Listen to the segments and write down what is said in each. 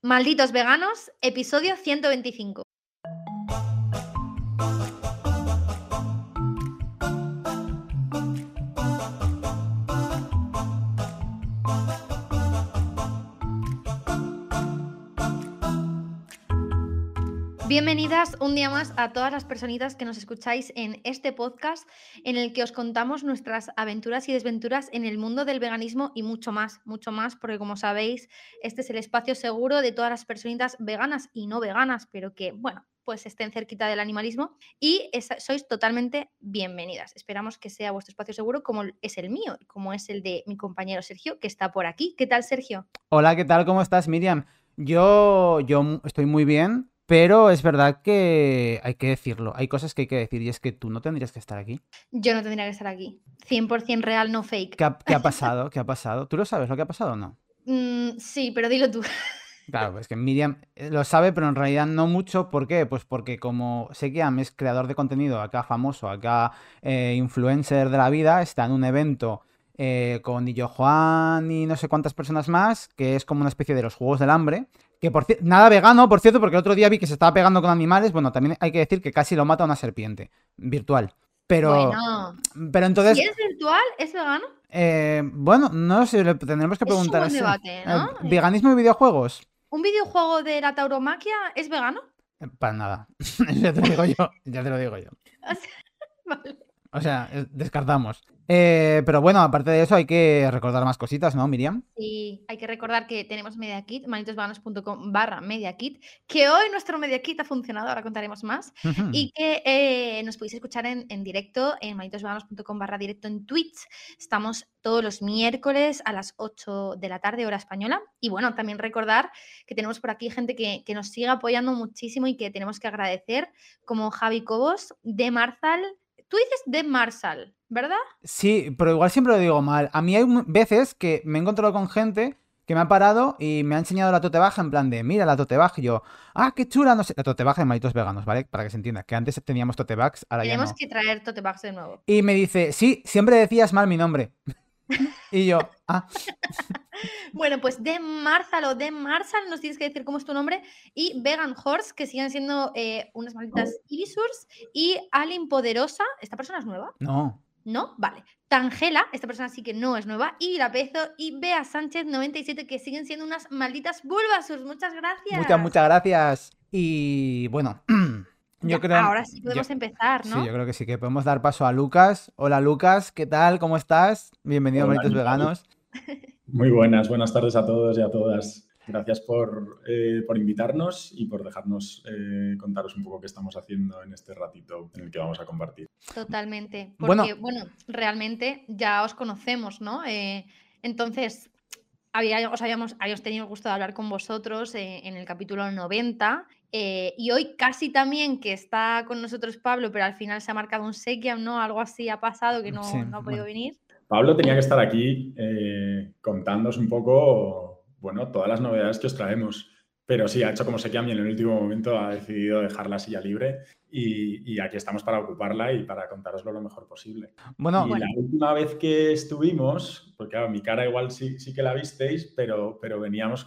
Malditos veganos, episodio 125. Bienvenidas un día más a todas las personitas que nos escucháis en este podcast en el que os contamos nuestras aventuras y desventuras en el mundo del veganismo y mucho más, porque como sabéis, este es el espacio seguro de todas las personitas veganas y no veganas, pero que, bueno, pues estén cerquita del animalismo y sois totalmente bienvenidas. Esperamos que sea vuestro espacio seguro como es el mío y como es el de mi compañero Sergio, que está por aquí. ¿Qué tal, Sergio? Hola, ¿qué tal? ¿Cómo estás, Miriam? Yo estoy muy bien, pero es verdad que hay que decirlo. Hay cosas que hay que decir y es que tú no tendrías que estar aquí. Yo no tendría que estar aquí. 100% real, no fake. ¿Qué ha pasado? ¿Qué ha pasado? ¿Tú lo sabes lo que ha pasado o no? Sí, pero dilo tú. Claro, es que Miriam lo sabe, pero en realidad no mucho. ¿Por qué? Pues porque como Sekiam es creador de contenido, acá famoso, acá influencer de la vida, está en un evento con Illo Juan y no sé cuántas personas más, que es como una especie de los Juegos del Hambre. Que nada vegano, por cierto, porque el otro día vi que se estaba pegando con animales. Bueno, también hay que decir que casi lo mata una serpiente virtual. Pero, Bueno, pero si entonces, es virtual, ¿es vegano? bueno, no sé, le tendremos que Eso es un preguntar a buen ese. debate, ¿no? ¿Veganismo y videojuegos? ¿Un videojuego de la tauromaquia es vegano? Para nada. Ya te lo digo yo. Ya te lo digo yo. O sea, vale. O sea, descartamos. Pero bueno, aparte de eso hay que recordar más cositas, ¿no, Miriam? Sí, hay que recordar que tenemos MediaKit, malditosveganos.com/MediaKit, que hoy nuestro MediaKit ha funcionado, ahora contaremos más, y que nos podéis escuchar en directo en malditosveganos.com/directo en Twitch. Estamos todos los miércoles a las 8 de la tarde, hora española. Y bueno, también recordar que tenemos por aquí gente que nos sigue apoyando muchísimo y que tenemos que agradecer, como Javi Cobos, de Marzal. Tú dices de Marsal, ¿verdad? Sí, pero igual siempre lo digo mal. A mí hay veces que me he encontrado con gente que me ha parado y me ha enseñado la tote baja en plan de, mira la tote bag. Y yo, ah, qué chula, no sé. La tote baja de Malditos Veganos, ¿vale? Para que se entienda, que antes teníamos tote bags, ahora ya Tenemos no. que traer tote bags de nuevo. Y me dice, sí, siempre decías mal mi nombre. Y yo, ah, Bueno, pues de Marzal o de Marsal nos tienes que decir cómo es tu nombre. Y Vegan Horse, que siguen siendo unas malditas Ibisurs. Y Alin Poderosa, ¿esta persona es nueva? no. ¿No? Vale. Tangela, esta persona sí que no es nueva. Y Irapezo y Bea Sánchez 97, que siguen siendo unas malditas Bulbasurs. Muchas Muchas, gracias. muchas gracias. Y bueno, yo Ya, creo, ahora sí podemos empezar, sí, ¿no? yo creo que sí, que podemos dar paso a Lucas. Hola Lucas, ¿qué tal? ¿Cómo estás? Bienvenido a Hola, Malditos ¿qué tal? Veganos. Muy buenas tardes a todos y a todas. Gracias por invitarnos y por dejarnos contaros un poco qué estamos haciendo en este ratito en el que vamos a compartir. Totalmente, porque, Bueno, bueno, realmente ya os conocemos, ¿no? Entonces, habíamos tenido el gusto de hablar con vosotros en el capítulo 90 y hoy casi también que está con nosotros Pablo, pero al final se ha marcado un sequiam, ¿no? Algo así ha pasado que sí, no ha podido bueno. venir. Pablo tenía que estar aquí contándonos un poco, bueno, todas las novedades que os traemos. Pero sí, ha hecho como Sekiam y en el último momento ha decidido dejar la silla libre y aquí estamos para ocuparla y para contároslo lo mejor posible. Bueno, Y la Bueno, última vez que estuvimos, porque claro, mi cara igual sí que la visteis, pero veníamos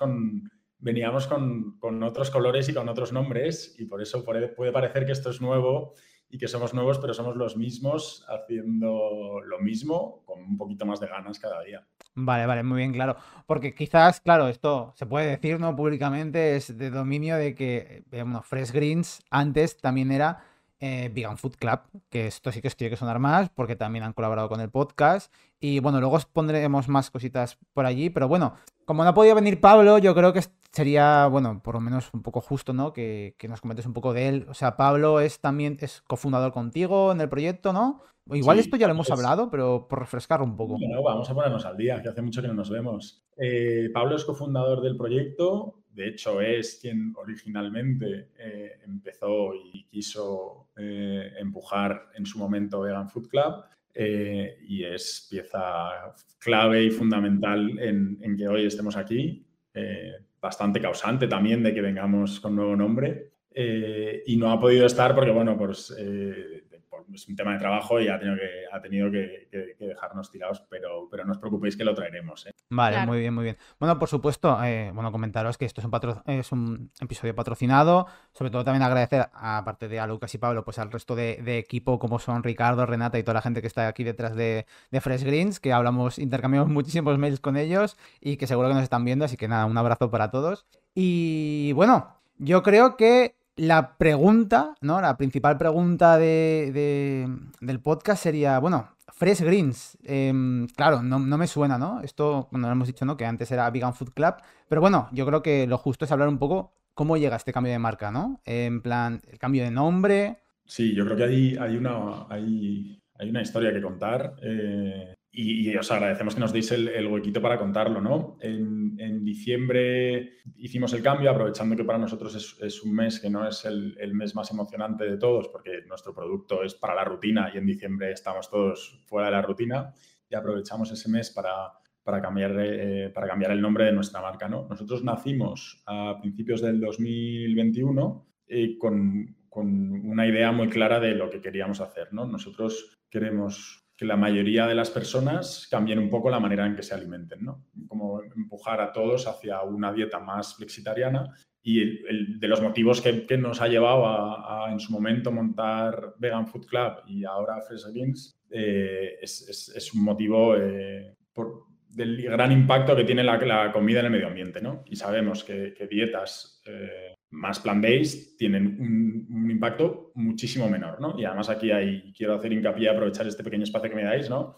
con otros colores y con otros nombres y por eso puede parecer que esto es nuevo y que somos nuevos, pero somos los mismos haciendo lo mismo con un poquito más de ganas cada día. vale, muy bien, claro. Porque quizás, claro, esto se puede decir, ¿no? Públicamente es de dominio de que, bueno, Fresh Greens antes también era Vegan Food Club, que esto sí que os tiene que sonar más porque también han colaborado con el podcast. Y bueno, luego os pondremos más cositas por allí, pero bueno, como no ha podido venir Pablo, yo creo que sería, bueno, por lo menos un poco justo, ¿no? Que nos comentes un poco de él. O sea, Pablo también es cofundador contigo en el proyecto, ¿no? Igual esto Sí, ya lo hemos hablado, pero por refrescar un poco. bueno, vamos a ponernos al día, que hace mucho que no nos vemos. Pablo es cofundador del proyecto, de hecho es quien originalmente empezó y quiso empujar en su momento Vegan Food Club y es pieza clave y fundamental en que hoy estemos aquí, bastante causante también de que vengamos con nuevo nombre y no ha podido estar porque, bueno, pues, es un tema de trabajo y ha tenido que dejarnos tirados, pero no os preocupéis que lo traeremos, ¿eh? Vale, Claro. muy bien, muy bien. Bueno, por supuesto, comentaros que esto es un episodio patrocinado. Sobre todo también agradecer, aparte de a Lucas y Pablo, pues al resto de equipo, como son Ricardo, Renata y toda la gente que está aquí detrás de Fresh Greens, que intercambiamos muchísimos mails con ellos y que seguro que nos están viendo. Así que nada, un abrazo para todos. Y bueno, yo creo que la pregunta, ¿no? La principal pregunta del podcast sería, bueno, Fresh Greens, claro, no me suena, ¿no? Esto, bueno, lo hemos dicho, ¿no? Que antes era Vegan Food Club, pero bueno, yo creo que lo justo es hablar un poco cómo llega este cambio de marca, ¿no? En plan, el cambio de nombre. Sí, yo creo que hay una historia que contar y os agradecemos que nos deis el huequito para contarlo, ¿no? En diciembre hicimos el cambio, aprovechando que para nosotros es un mes que no es el mes más emocionante de todos, porque nuestro producto es para la rutina y en diciembre estamos todos fuera de la rutina, y aprovechamos ese mes para cambiar el nombre de nuestra marca, ¿no? Nosotros nacimos a principios del 2021 con una idea muy clara de lo que queríamos hacer, ¿no? Nosotros queremos que la mayoría de las personas cambien un poco la manera en que se alimenten, ¿no? Como empujar a todos hacia una dieta más flexitariana, y de los motivos que nos ha llevado a en su momento montar Vegan Food Club y ahora Fresh Greens es un motivo del gran impacto que tiene la comida en el medio ambiente, ¿no? Y sabemos que dietas más plant-based tienen un impacto muchísimo menor, ¿no? Y además aquí quiero hacer hincapié, aprovechar este pequeño espacio que me dais, ¿no?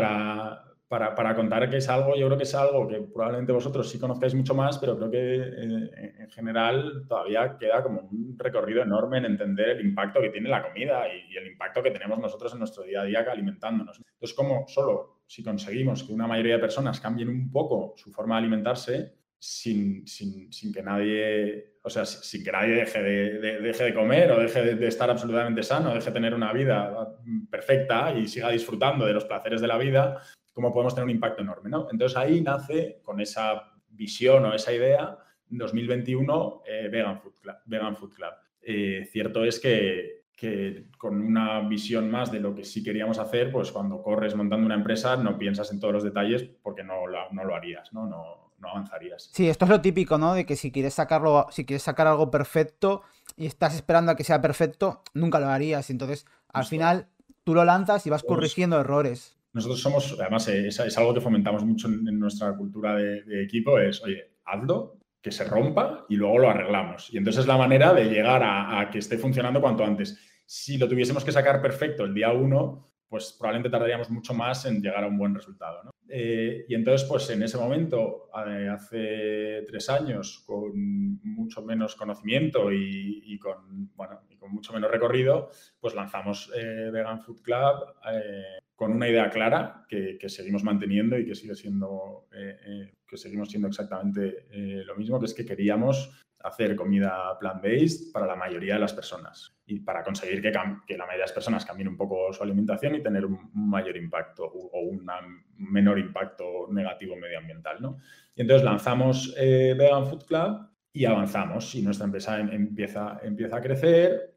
Para contar que yo creo que es algo que probablemente vosotros sí conozcáis mucho más, pero creo que en general todavía queda como un recorrido enorme en entender el impacto que tiene la comida y el impacto que tenemos nosotros en nuestro día a día alimentándonos. Entonces, como solo si conseguimos que una mayoría de personas cambien un poco su forma de alimentarse, sin que nadie, o sea, sin que nadie deje de comer o deje de estar absolutamente sano, deje de tener una vida perfecta y siga disfrutando de los placeres de la vida, cómo podemos tener un impacto enorme, ¿no? Entonces ahí nace, con esa visión o esa idea, en 2021 Vegan Food Club. Cierto es que con una visión más de lo que sí queríamos hacer, pues cuando corres montando una empresa no piensas en todos los detalles porque no lo harías, ¿no? No avanzarías. Sí, esto es lo típico, ¿no? De que si quieres sacar algo perfecto y estás esperando a que sea perfecto, nunca lo harías. Entonces, al final, tú lo lanzas y vas corrigiendo errores. Nosotros somos, además, es algo que fomentamos mucho en nuestra cultura de equipo, es, oye, hazlo, que se rompa y luego lo arreglamos. Y entonces es la manera de llegar a que esté funcionando cuanto antes. Si lo tuviésemos que sacar perfecto el día 1, pues probablemente tardaríamos mucho más en llegar a un buen resultado, ¿no? Y entonces, pues en ese momento, hace 3 años, con mucho menos conocimiento y con mucho menos recorrido, pues lanzamos Vegan Food Club con una idea clara que seguimos manteniendo y que sigue siendo, que seguimos siendo exactamente lo mismo, que es que queríamos hacer comida plant-based para la mayoría de las personas y para conseguir que la mayoría de las personas cambien un poco su alimentación y tener un mayor impacto o un menor impacto negativo medioambiental, ¿no? Y entonces lanzamos Vegan Food Club y avanzamos y nuestra empresa empieza a crecer.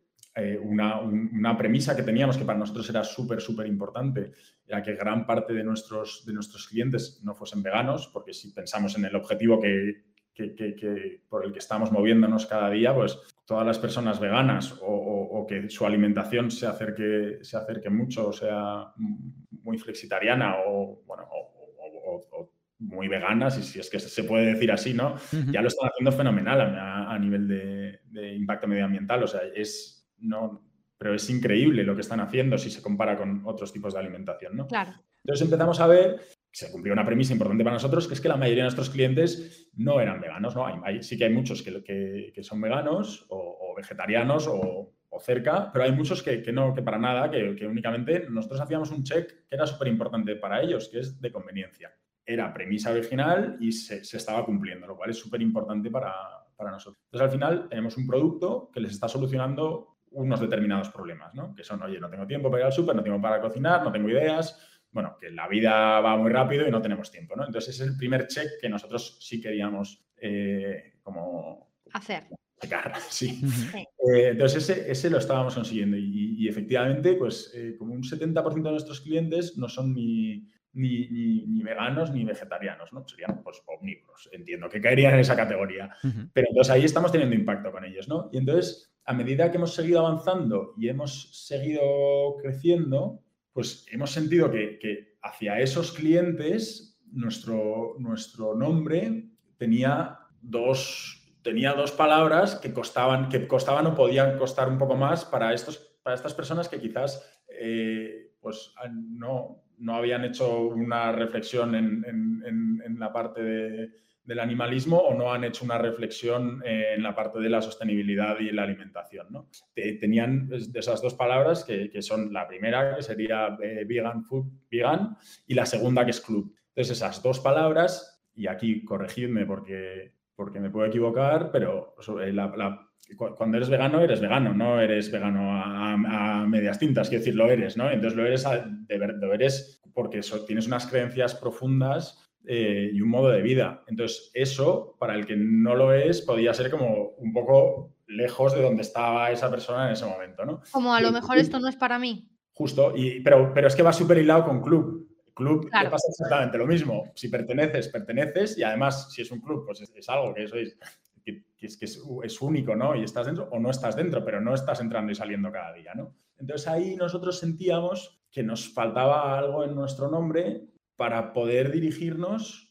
Una premisa que teníamos que para nosotros era súper importante era que gran parte de nuestros clientes no fuesen veganos, porque si pensamos en el objetivo por el que estamos moviéndonos cada día, pues todas las personas veganas o que su alimentación se acerque mucho, o sea muy flexitariana o muy veganas, si es que se puede decir así, ¿no? Uh-huh. Ya lo están haciendo fenomenal a nivel de impacto medioambiental, o sea, pero es increíble lo que están haciendo si se compara con otros tipos de alimentación, ¿no? Claro. Entonces empezamos a ver, se cumplió una premisa importante para nosotros, que es que la mayoría de nuestros clientes no eran veganos, ¿no? Sí que hay muchos que son veganos o vegetarianos o cerca, pero hay muchos que no, que para nada, que únicamente nosotros hacíamos un check que era súper importante para ellos, que es de conveniencia. Era premisa original y se estaba cumpliendo, lo cual es súper importante para nosotros. Entonces, al final, tenemos un producto que les está solucionando unos determinados problemas, ¿no? Que son, oye, no tengo tiempo para ir al súper, no tengo para cocinar, no tengo ideas, bueno, que la vida va muy rápido y no tenemos tiempo, ¿no? Entonces, ese es el primer check que nosotros sí queríamos hacer. Secar, sí. Ujú. Sí. Entonces ese lo estábamos consiguiendo y efectivamente, pues como un 70% de nuestros clientes no son ni veganos ni vegetarianos, ¿no? Serían pues omnívoros, entiendo que caerían en esa categoría. Ujú. Pero entonces ahí estamos teniendo impacto con ellos, ¿no? Y entonces, a medida que hemos seguido avanzando y hemos seguido creciendo, pues hemos sentido que hacia esos clientes nuestro nombre tenía dos palabras que costaban o podían costar un poco más para estas personas que quizás pues no habían hecho una reflexión en la parte del animalismo o no han hecho una reflexión en la parte de la sostenibilidad y la alimentación, ¿no? Tenían de esas dos palabras que son la primera, que sería vegan food, vegan, y la segunda, que es club. Entonces, esas dos palabras, y aquí corregidme porque me puedo equivocar, pero cuando eres vegano, no eres vegano a medias tintas, quiero decir, lo eres, ¿no? Entonces lo eres porque tienes unas creencias profundas y un modo de vida. Entonces, eso, para el que no lo es, podía ser como un poco lejos de donde estaba esa persona en ese momento, ¿no? Como a Y lo el mejor esto no es para mí. justo, pero es que va súper hilado con club. Club le Claro, pasa exactamente lo mismo. Si perteneces y además si es un club, pues es algo que es único, ¿no? Y estás dentro o no estás dentro, pero no estás entrando y saliendo cada día, ¿no? Entonces ahí nosotros sentíamos que nos faltaba algo en nuestro nombre para poder dirigirnos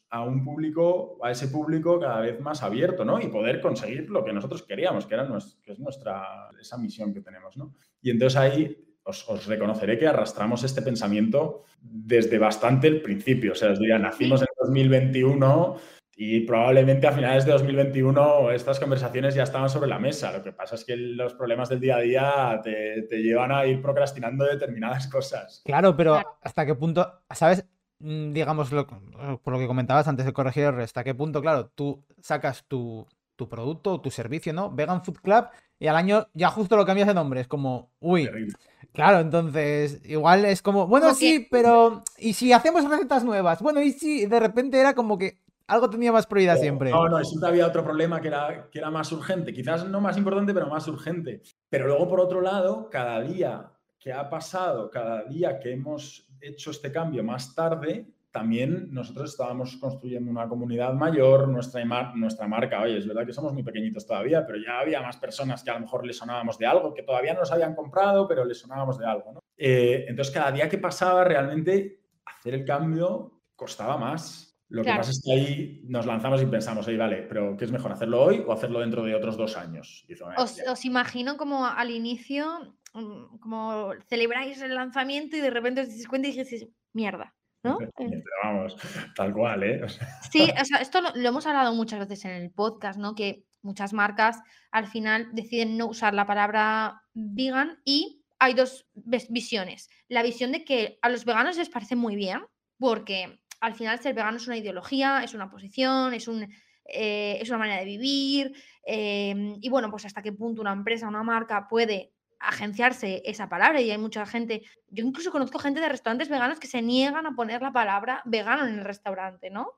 a ese público cada vez más abierto, ¿no? Y poder conseguir lo que nosotros queríamos, que es esa misión que tenemos, ¿no? Y entonces ahí os reconoceré que arrastramos este pensamiento desde bastante el principio. O sea, os diría, nacimos en 2021 y probablemente a finales de 2021 estas conversaciones ya estaban sobre la mesa. Lo que pasa es que los problemas del día a día te llevan a ir procrastinando determinadas cosas. Claro, pero claro. ¿hasta qué punto, sabes? Digamos, por lo que comentabas antes de corregir el error, ¿hasta qué punto, claro, tú sacas tu producto o tu servicio, ¿no? Vegan Food Club, y al año ya justo lo cambias de nombre? Es como, uy, Terrible. claro, entonces igual es como, bueno, Como que, sí, pero ¿y si hacemos recetas nuevas? Bueno, y si de repente era como que algo tenía más prioridad siempre. No, siempre había otro problema que era más urgente. Quizás no más importante, pero más urgente. Pero luego, por otro lado, cada día que ha pasado, cada día que hemos hecho este cambio más tarde, también nosotros estábamos construyendo una comunidad mayor, nuestra marca. Oye, es verdad que somos muy pequeñitos todavía, pero ya había más personas que a lo mejor les sonábamos de algo, que todavía no nos habían comprado, pero les sonábamos de algo, ¿no? Entonces, cada día que pasaba, realmente hacer el cambio costaba más. Lo que claro, pasa es que ahí nos lanzamos y pensamos, oye, vale, pero ¿qué es mejor, hacerlo hoy o hacerlo dentro de otros 2 años? Y dice, os, ya. os imagino como al inicio, como celebráis el lanzamiento y de repente os dais cuenta y dices, mierda, ¿no? Pero vamos, tal cual, ¿eh? O sea, Sí, o sea, esto lo hemos hablado muchas veces en el podcast, ¿no? Que muchas marcas al final deciden no usar la palabra vegan y hay dos visiones. La visión de que a los veganos les parece muy bien, porque al final ser vegano es una ideología, es una posición, es una manera de vivir. Y bueno, pues hasta qué punto una empresa, una marca puede agenciarse esa palabra. Y hay mucha gente, yo incluso conozco gente de restaurantes veganos que se niegan a poner la palabra vegano en el restaurante, ¿no?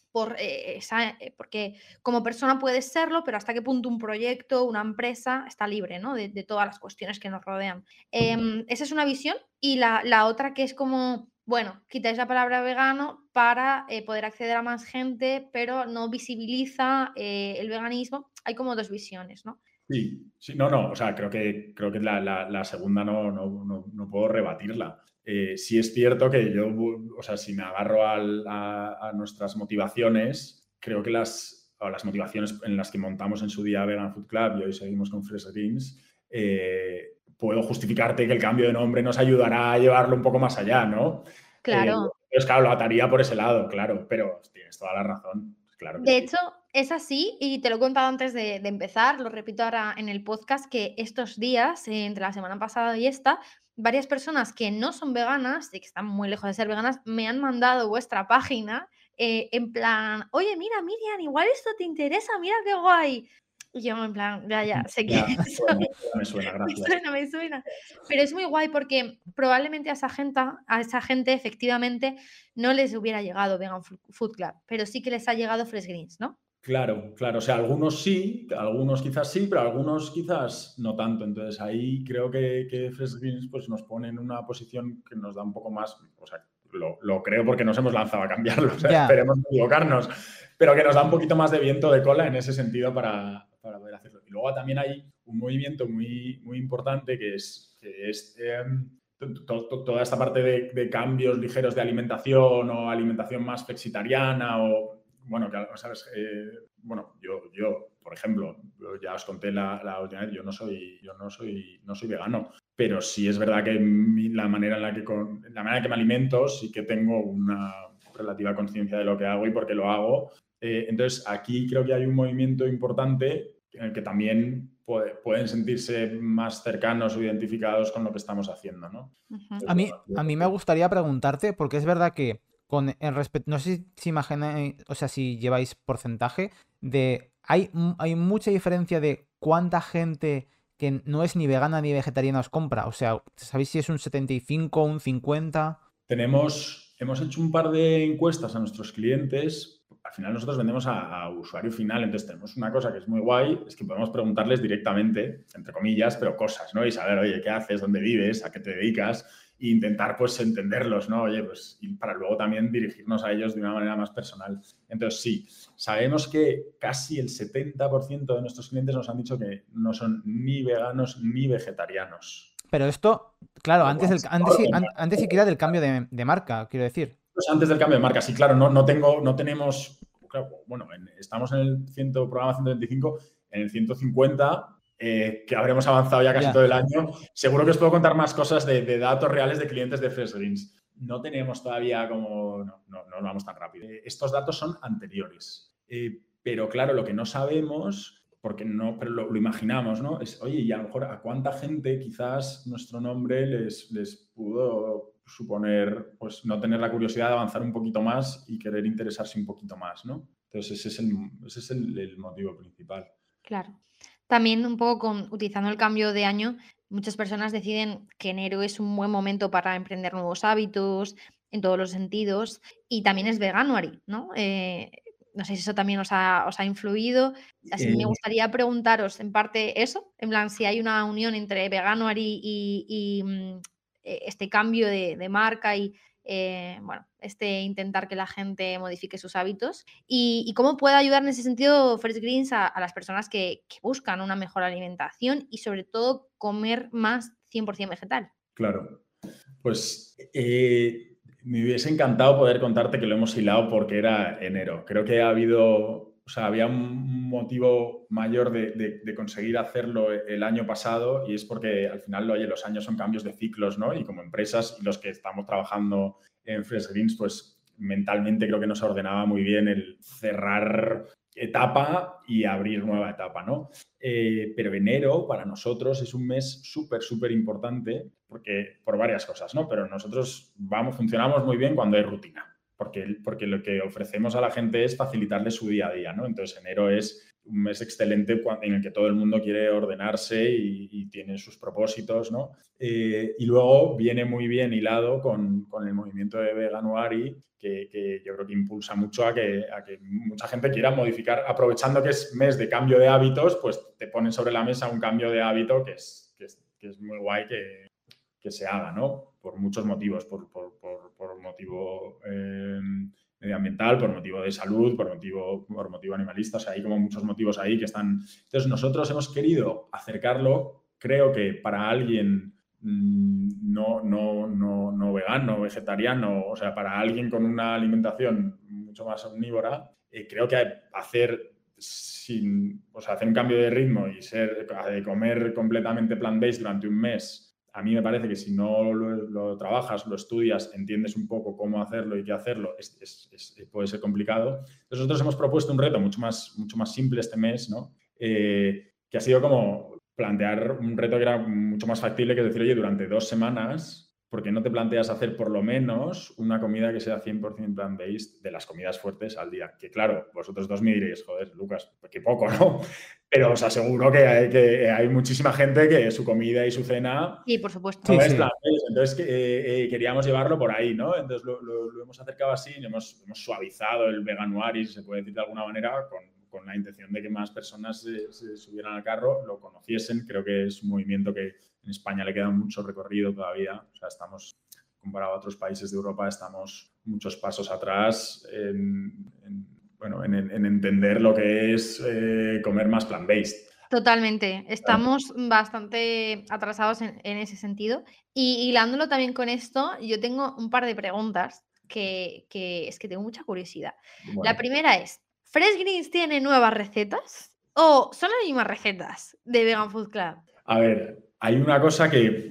Porque como persona puedes serlo, pero hasta qué punto un proyecto, una empresa está libre, ¿no? De todas las cuestiones que nos rodean. Esa es una visión y la otra que es como, bueno, quitáis la palabra vegano para poder acceder a más gente, pero no visibiliza el veganismo. Hay como dos visiones, ¿no? sí, no, o sea, creo que la segunda no puedo rebatirla. Sí es cierto que yo, o sea, si me agarro a nuestras motivaciones, creo que las motivaciones en las que montamos en su día Vegan Food Club y hoy seguimos con Fresh Greens, puedo justificarte que el cambio de nombre nos ayudará a llevarlo un poco más allá, ¿no? Claro. Pues claro, lo ataría por ese lado, claro, pero tienes toda la razón, claro que De sí. hecho, es así, y te lo he contado antes de empezar, lo repito ahora en el podcast, que estos días, entre la semana pasada y esta, varias personas que no son veganas y que están muy lejos de ser veganas, me han mandado vuestra página en plan, oye, mira, Miriam, igual esto te interesa, mira qué guay. Y yo en plan, ya, sé que Ya, soy, me suena, me gracias. suena, me suena. Pero es muy guay porque probablemente a esa gente efectivamente no les hubiera llegado Vegan Food Club, pero sí que les ha llegado Fresh Greens, ¿no? Claro, claro. O sea, algunos sí, algunos quizás sí, pero algunos quizás no tanto. Entonces ahí creo que Fresh Greens pues, nos pone en una posición que nos da un poco más, o sea, lo creo porque nos hemos lanzado a cambiarlo, o sea, Ya. esperemos no equivocarnos, pero que nos da un poquito más de viento de cola en ese sentido para poder hacerlo. Y luego también hay un movimiento muy, muy importante que es toda esta parte de cambios ligeros de alimentación o alimentación más flexitariana o, bueno, sabes, bueno, yo, por ejemplo, ya os conté la última vez, yo no soy vegano, pero sí es verdad que la manera en que me alimento sí que tengo una relativa conciencia de lo que hago y por qué lo hago. Entonces, aquí creo que hay un movimiento importante en el que también pueden sentirse más cercanos o identificados con lo que estamos haciendo, ¿no? Ujú. A mí me gustaría preguntarte, porque es verdad que no sé si imagináis, o sea, si lleváis porcentaje hay mucha diferencia de cuánta gente que no es ni vegana ni vegetariana os compra. O sea, ¿sabéis si es un 75, un 50? Hemos hecho un par de encuestas a nuestros clientes. Al final nosotros vendemos a usuario final, entonces tenemos una cosa que es muy guay, es que podemos preguntarles directamente, entre comillas, pero cosas, ¿no? Y saber, oye, ¿qué haces? ¿Dónde vives? ¿A qué te dedicas? E intentar, pues, entenderlos, ¿no? Oye, pues, y para luego también dirigirnos a ellos de una manera más personal. Entonces, sí, sabemos que casi el 70% de nuestros clientes nos han dicho que no son ni veganos ni vegetarianos. Pero esto, claro, Lo cual es antes siquiera del cambio de marca, quiero decir. pues antes del cambio de marca, sí, claro, no tenemos, claro, bueno, estamos en el programa 125, en el 150, que habremos avanzado ya casi Ya. todo el año. Seguro que os puedo contar más cosas de datos reales de clientes de Fresh Greens. No tenemos todavía no vamos tan rápido. Estos datos son anteriores. Pero claro, lo que no sabemos, pero lo imaginamos, ¿no? Es, oye, y a lo mejor a cuánta gente quizás nuestro nombre les pudo suponer, pues, no tener la curiosidad de avanzar un poquito más y querer interesarse un poquito más, ¿no? Entonces, ese es el motivo principal. Claro. También un poco utilizando el cambio de año, muchas personas deciden que enero es un buen momento para emprender nuevos hábitos en todos los sentidos y también es Veganuary, ¿no? No sé si eso también os ha influido. Así me gustaría preguntaros en parte eso, en plan, si hay una unión entre Veganuary y este cambio de marca y bueno, intentar que la gente modifique sus hábitos y cómo puede ayudar en ese sentido Fresh Greens a las personas que buscan una mejor alimentación y sobre todo comer más 100% vegetal. Claro. Pues me hubiese encantado poder contarte que lo hemos hilado porque era enero. Creo que había un motivo mayor de conseguir hacerlo el año pasado y es porque al final, oye, los años son cambios de ciclos, ¿no? Y como empresas y los que estamos trabajando en Fresh Greens, pues mentalmente creo que nos ordenaba muy bien el cerrar etapa y abrir nueva etapa, ¿no? Pero enero para nosotros es un mes súper, súper importante por varias cosas, ¿no? Pero nosotros funcionamos muy bien cuando hay rutina, porque lo que ofrecemos a la gente es facilitarle su día a día, ¿no? Entonces enero es un mes excelente en el que todo el mundo quiere ordenarse y tiene sus propósitos, ¿no? Y luego viene muy bien hilado con el movimiento de Veganuary, que yo creo que impulsa mucho a que mucha gente quiera modificar, aprovechando que es mes de cambio de hábitos, pues te ponen sobre la mesa un cambio de hábito que es muy guay que se haga, ¿no? Por muchos motivos, por motivo medioambiental, por motivo de salud, por motivo animalista, o sea, hay como muchos motivos ahí que están... Entonces, nosotros hemos querido acercarlo, creo que para alguien no vegano, vegetariano, o sea, para alguien con una alimentación mucho más omnívora, creo que hacer un cambio de ritmo y de comer completamente plant-based durante un mes, a mí me parece que si no lo trabajas, lo estudias, entiendes un poco cómo hacerlo y qué hacerlo, puede ser complicado. Entonces nosotros hemos propuesto un reto mucho más simple este mes, ¿no? Que ha sido como plantear un reto que era mucho más factible que decir, oye, durante 2 semanas, ¿por qué no te planteas hacer por lo menos una comida que sea 100% plant-based de las comidas fuertes al día? Que claro, vosotros dos me diréis, joder, Lucas, qué poco, ¿no? Pero os aseguro que hay muchísima gente que su comida y su cena Sí, por supuesto. no Sí, es sí. plant-based. Entonces queríamos llevarlo por ahí, ¿no? Entonces lo hemos acercado así, hemos suavizado el Veganuary, si se puede decir de alguna manera, con la intención de que más personas se subieran al carro, lo conociesen. Creo que es un movimiento que en España le queda mucho recorrido todavía. O sea, estamos, comparado a otros países de Europa, estamos muchos pasos atrás en entender lo que es comer más plant-based. Totalmente, estamos bastante atrasados en ese sentido. Y hilándolo también con esto, yo tengo un par de preguntas que es que tengo mucha curiosidad. Bueno, La primera es, ¿Fresh Greens tiene nuevas recetas o son las mismas recetas de Vegan Food Club? a ver, hay una cosa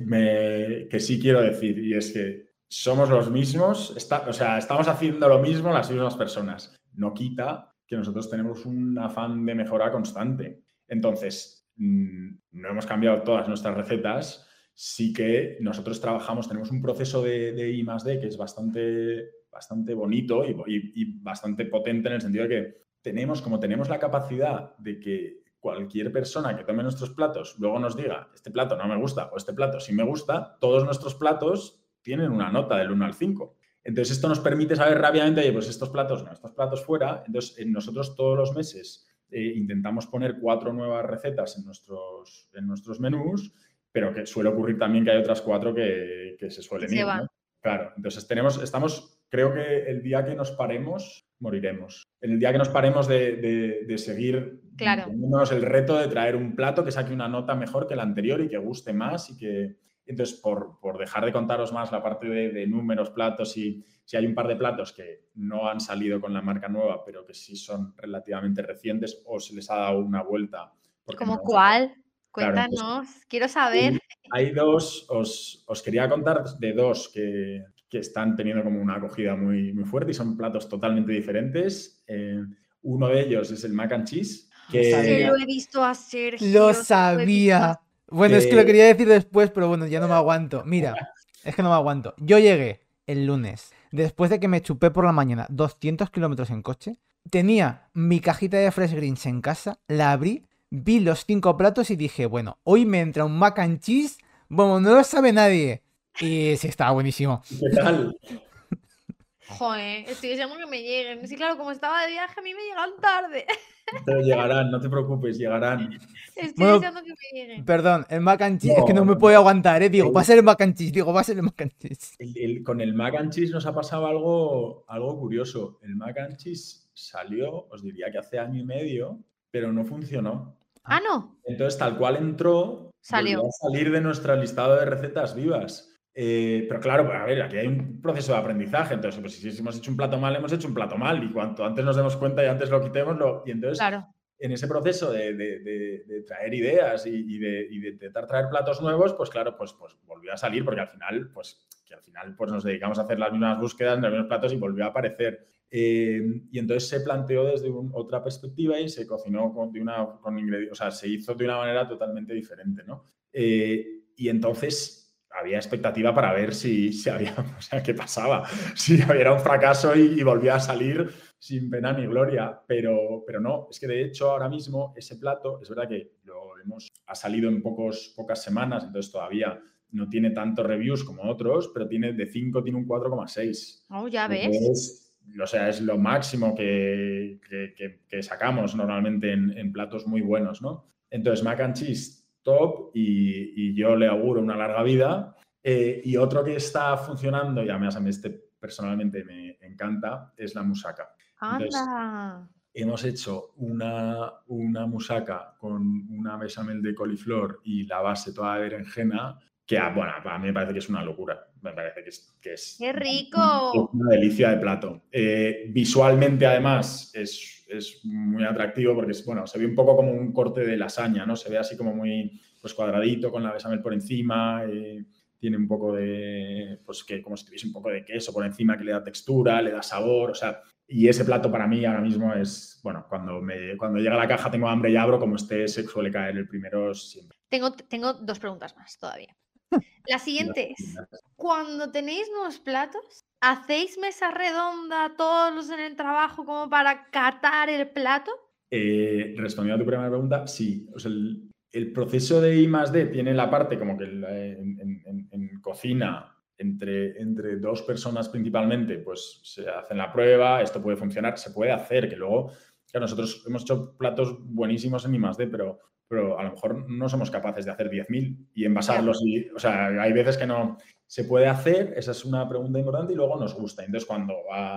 que sí quiero decir, y es que somos los mismos, o sea, estamos haciendo lo mismo las mismas personas. No quita que nosotros tenemos un afán de mejora constante. Entonces, no hemos cambiado todas nuestras recetas, sí que nosotros trabajamos, tenemos un proceso de I+D que es bastante bonito y bastante potente en el sentido de que como tenemos la capacidad de que cualquier persona que tome nuestros platos luego nos diga, este plato no me gusta o este plato sí me gusta, todos nuestros platos tienen una nota del 1 al 5. Entonces, esto nos permite saber rápidamente, oye, pues estos platos no, estos platos fuera. Entonces, nosotros todos los meses intentamos poner 4 nuevas recetas en nuestros menús, pero que suele ocurrir también que hay otras 4 que se suelen Se ir, van. ¿no? Claro, entonces creo que el día que nos paremos, moriremos. En el día que nos paremos de seguir Claro. poniéndonos el reto de traer un plato que saque una nota mejor que la anterior y que guste más y que... Entonces, por dejar de contaros más la parte de números, platos, y si hay un par de platos que no han salido con la marca nueva, pero que sí son relativamente recientes o se les ha dado una vuelta. ¿Cómo cuál? Claro, Cuéntanos, quiero saber. Hay dos, os quería contar de dos que están teniendo como una acogida muy, muy fuerte y son platos totalmente diferentes. Uno de ellos es el mac and cheese. Se lo he visto a Sergio. Lo sabía. Bueno, es que lo quería decir después, pero bueno, ya no me aguanto. Mira, es que no me aguanto. Yo llegué el lunes, después de que me chupé por la mañana 200 kilómetros en coche, tenía mi cajita de Fresh Greens en casa, la abrí, vi los 5 platos y dije, bueno, hoy me entra un mac and cheese, bueno, no lo sabe nadie. Y sí, estaba buenísimo. ¿Qué tal? Joder, estoy deseando que me lleguen. Sí, claro, como estaba de viaje, a mí me llegan tarde. Pero llegarán, no te preocupes, llegarán. Estoy deseando que me lleguen. Perdón, el mac and cheese es que no me puedo aguantar, digo, va a ser el mac and cheese, Con el mac and cheese nos ha pasado algo curioso. El mac and cheese salió, os diría que hace año y medio, pero no funcionó. Ah, ¿no? Entonces, tal cual entró, Salió. volvió a salir de nuestro listado de recetas vivas. Pero claro, a ver, aquí hay un proceso de aprendizaje. Entonces, pues, si hemos hecho un plato mal, hemos hecho un plato mal. Y cuanto antes nos demos cuenta y antes lo quitemos, y entonces, claro, en ese proceso de traer ideas y de intentar traer platos nuevos, pues claro, pues volvió a salir porque al final nos dedicamos a hacer las mismas búsquedas en los mismos platos y volvió a aparecer. Y entonces se planteó desde otra perspectiva y se cocinó con ingredientes, o sea, se hizo de una manera totalmente diferente, ¿no? Y entonces había expectativa para ver si había, o sea, qué pasaba, si era un fracaso y volvía a salir sin pena ni gloria, pero no, es que de hecho ahora mismo ese plato, es verdad que ha salido en pocas semanas, entonces todavía no tiene tantos reviews como otros, pero de 5 tiene un 4,6. Oh, ya ves. O sea, es lo máximo que sacamos normalmente en platos muy buenos, ¿no? Entonces, mac and cheese, top, y yo le auguro una larga vida. Y otro que está funcionando, y además a mí personalmente me encanta, es la moussaka. Entonces, ¡Anda! hemos hecho una moussaka con una bechamel de coliflor y la base toda de berenjena, que bueno, a mí me parece que es una locura. Me parece que es ¡Qué rico! una delicia de plato. Visualmente, además, es muy atractivo porque se ve un poco como un corte de lasaña, ¿no? Se ve así como muy cuadradito con la bechamel por encima. Tiene un poco de, como si tuviese un poco de queso por encima que le da textura, le da sabor, o sea, y ese plato para mí ahora mismo es, bueno, cuando llega a la caja tengo hambre y abro, como se suele caer el primero siempre. Tengo 2 preguntas más todavía. La siguiente es, cuando tenéis nuevos platos, ¿hacéis mesa redonda todos los en el trabajo como para catar el plato? Respondiendo a tu primera pregunta, sí. O sea, el proceso de I+D tiene la parte como que en cocina, entre 2 personas principalmente, pues se hacen la prueba, esto puede funcionar, se puede hacer, que luego Claro, nosotros hemos hecho platos buenísimos en I+D, pero a lo mejor no somos capaces de hacer 10.000 y envasarlos. O sea, hay veces que no se puede hacer, esa es una pregunta importante, y luego nos gusta. Entonces, cuando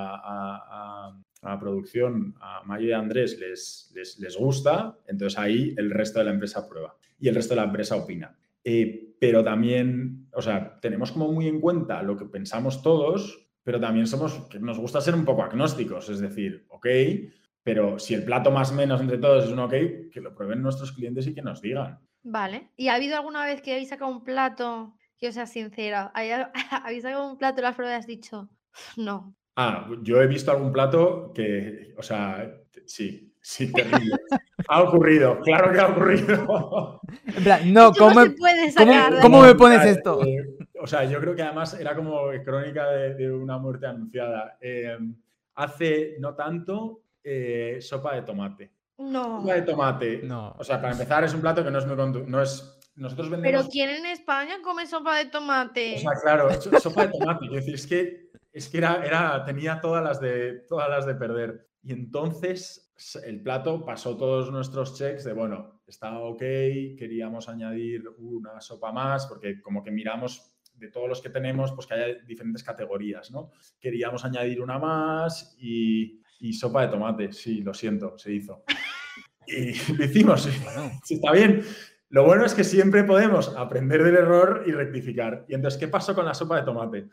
a producción, a Mayo y a Andrés les gusta, entonces ahí el resto de la empresa prueba y el resto de la empresa opina. Pero también, o sea, tenemos como muy en cuenta lo que pensamos todos, pero también que nos gusta ser un poco agnósticos, es decir, ok, pero si el plato más o menos entre todos es un ok, que lo prueben nuestros clientes y que nos digan. Vale. ¿Y ha habido alguna vez que habéis sacado un plato, que os sea sincera, habéis sacado un plato y las pruebas y has dicho, no? Yo he visto algún plato que, o sea, sí, terrible. Ha ocurrido, claro que ha ocurrido. En plan, no, Esto no se puede sacar. ¿cómo me pones esto? O sea, yo creo que además era como crónica de una muerte anunciada. Hace no tanto, sopa de tomate. No. Sopa de tomate. No. O sea, para empezar, es un plato que no es muy... Nosotros vendemos... ¿Pero quién en España come sopa de tomate? O sea, claro, sopa de tomate. Quiero decir, es que tenía todas las de perder. Y entonces el plato pasó todos nuestros checks de, bueno, está ok, queríamos añadir una sopa más, porque como que miramos de todos los que tenemos, pues que haya diferentes categorías, ¿no? Queríamos añadir una más y sopa de tomate, sí, lo siento, se hizo. Y lo hicimos, bueno. Sí, está bien. Lo bueno es que siempre podemos aprender del error y rectificar. Y entonces, ¿qué pasó con la sopa de tomate?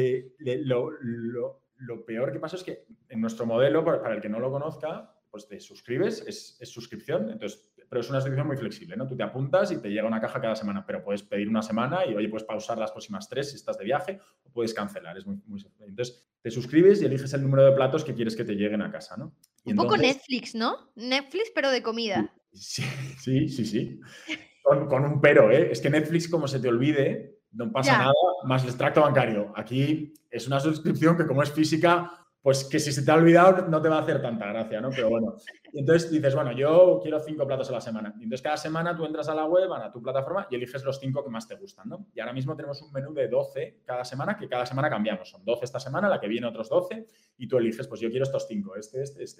Lo peor que pasó es que en nuestro modelo, para el que no lo conozca, pues te suscribes, es suscripción, entonces, pero es una suscripción muy flexible, ¿no? Tú te apuntas y te llega una caja cada semana, pero puedes pedir una semana y, oye, puedes pausar las próximas 3 si estás de viaje o puedes cancelar, es muy, muy simple. Entonces, te suscribes y eliges el número de platos que quieres que te lleguen a casa, ¿no? Y un poco Netflix, ¿no? Netflix, pero de comida. Sí. Con un pero, ¿eh? Es que Netflix, como se te olvide, no pasa nada, más el extracto bancario. Aquí es una suscripción que, como es física, pues que si se te ha olvidado no te va a hacer tanta gracia, ¿no? Pero bueno, y entonces dices, bueno, yo quiero 5 platos a la semana. Y entonces cada semana tú entras a la web, a tu plataforma y eliges los 5 que más te gustan, ¿no? Y ahora mismo tenemos un menú de 12 cada semana, que cada semana cambiamos. Son 12 esta semana, la que viene otros 12, y tú eliges, pues yo quiero estos 5, este.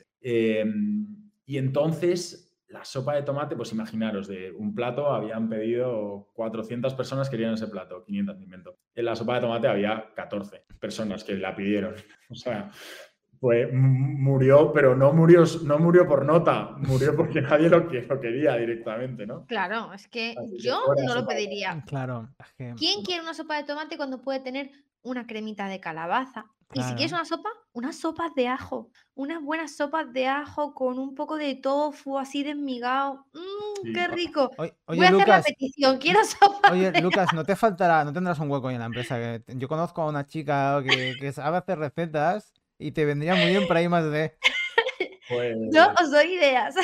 Y entonces... La sopa de tomate, pues imaginaros, de un plato habían pedido 400 personas que querían ese plato, 500 me invento. En la sopa de tomate había 14 personas que la pidieron. O sea, pues murió, pero no murió por nota, murió porque nadie lo quería directamente, ¿no? Claro, es que yo no lo pediría. Claro. ¿Quién quiere una sopa de tomate cuando puede tener una cremita de calabaza? Claro. Y si quieres unas sopas de ajo. Unas buenas sopas de ajo con un poco de tofu así desmigado. Sí. ¡Qué rico! Oye, voy a hacer la petición, quiero sopa. Oye, Lucas, ¿no tendrás un hueco ahí en la empresa? Yo conozco a una chica que sabe hacer recetas y te vendría muy bien para I+D. Pues... Yo os doy ideas.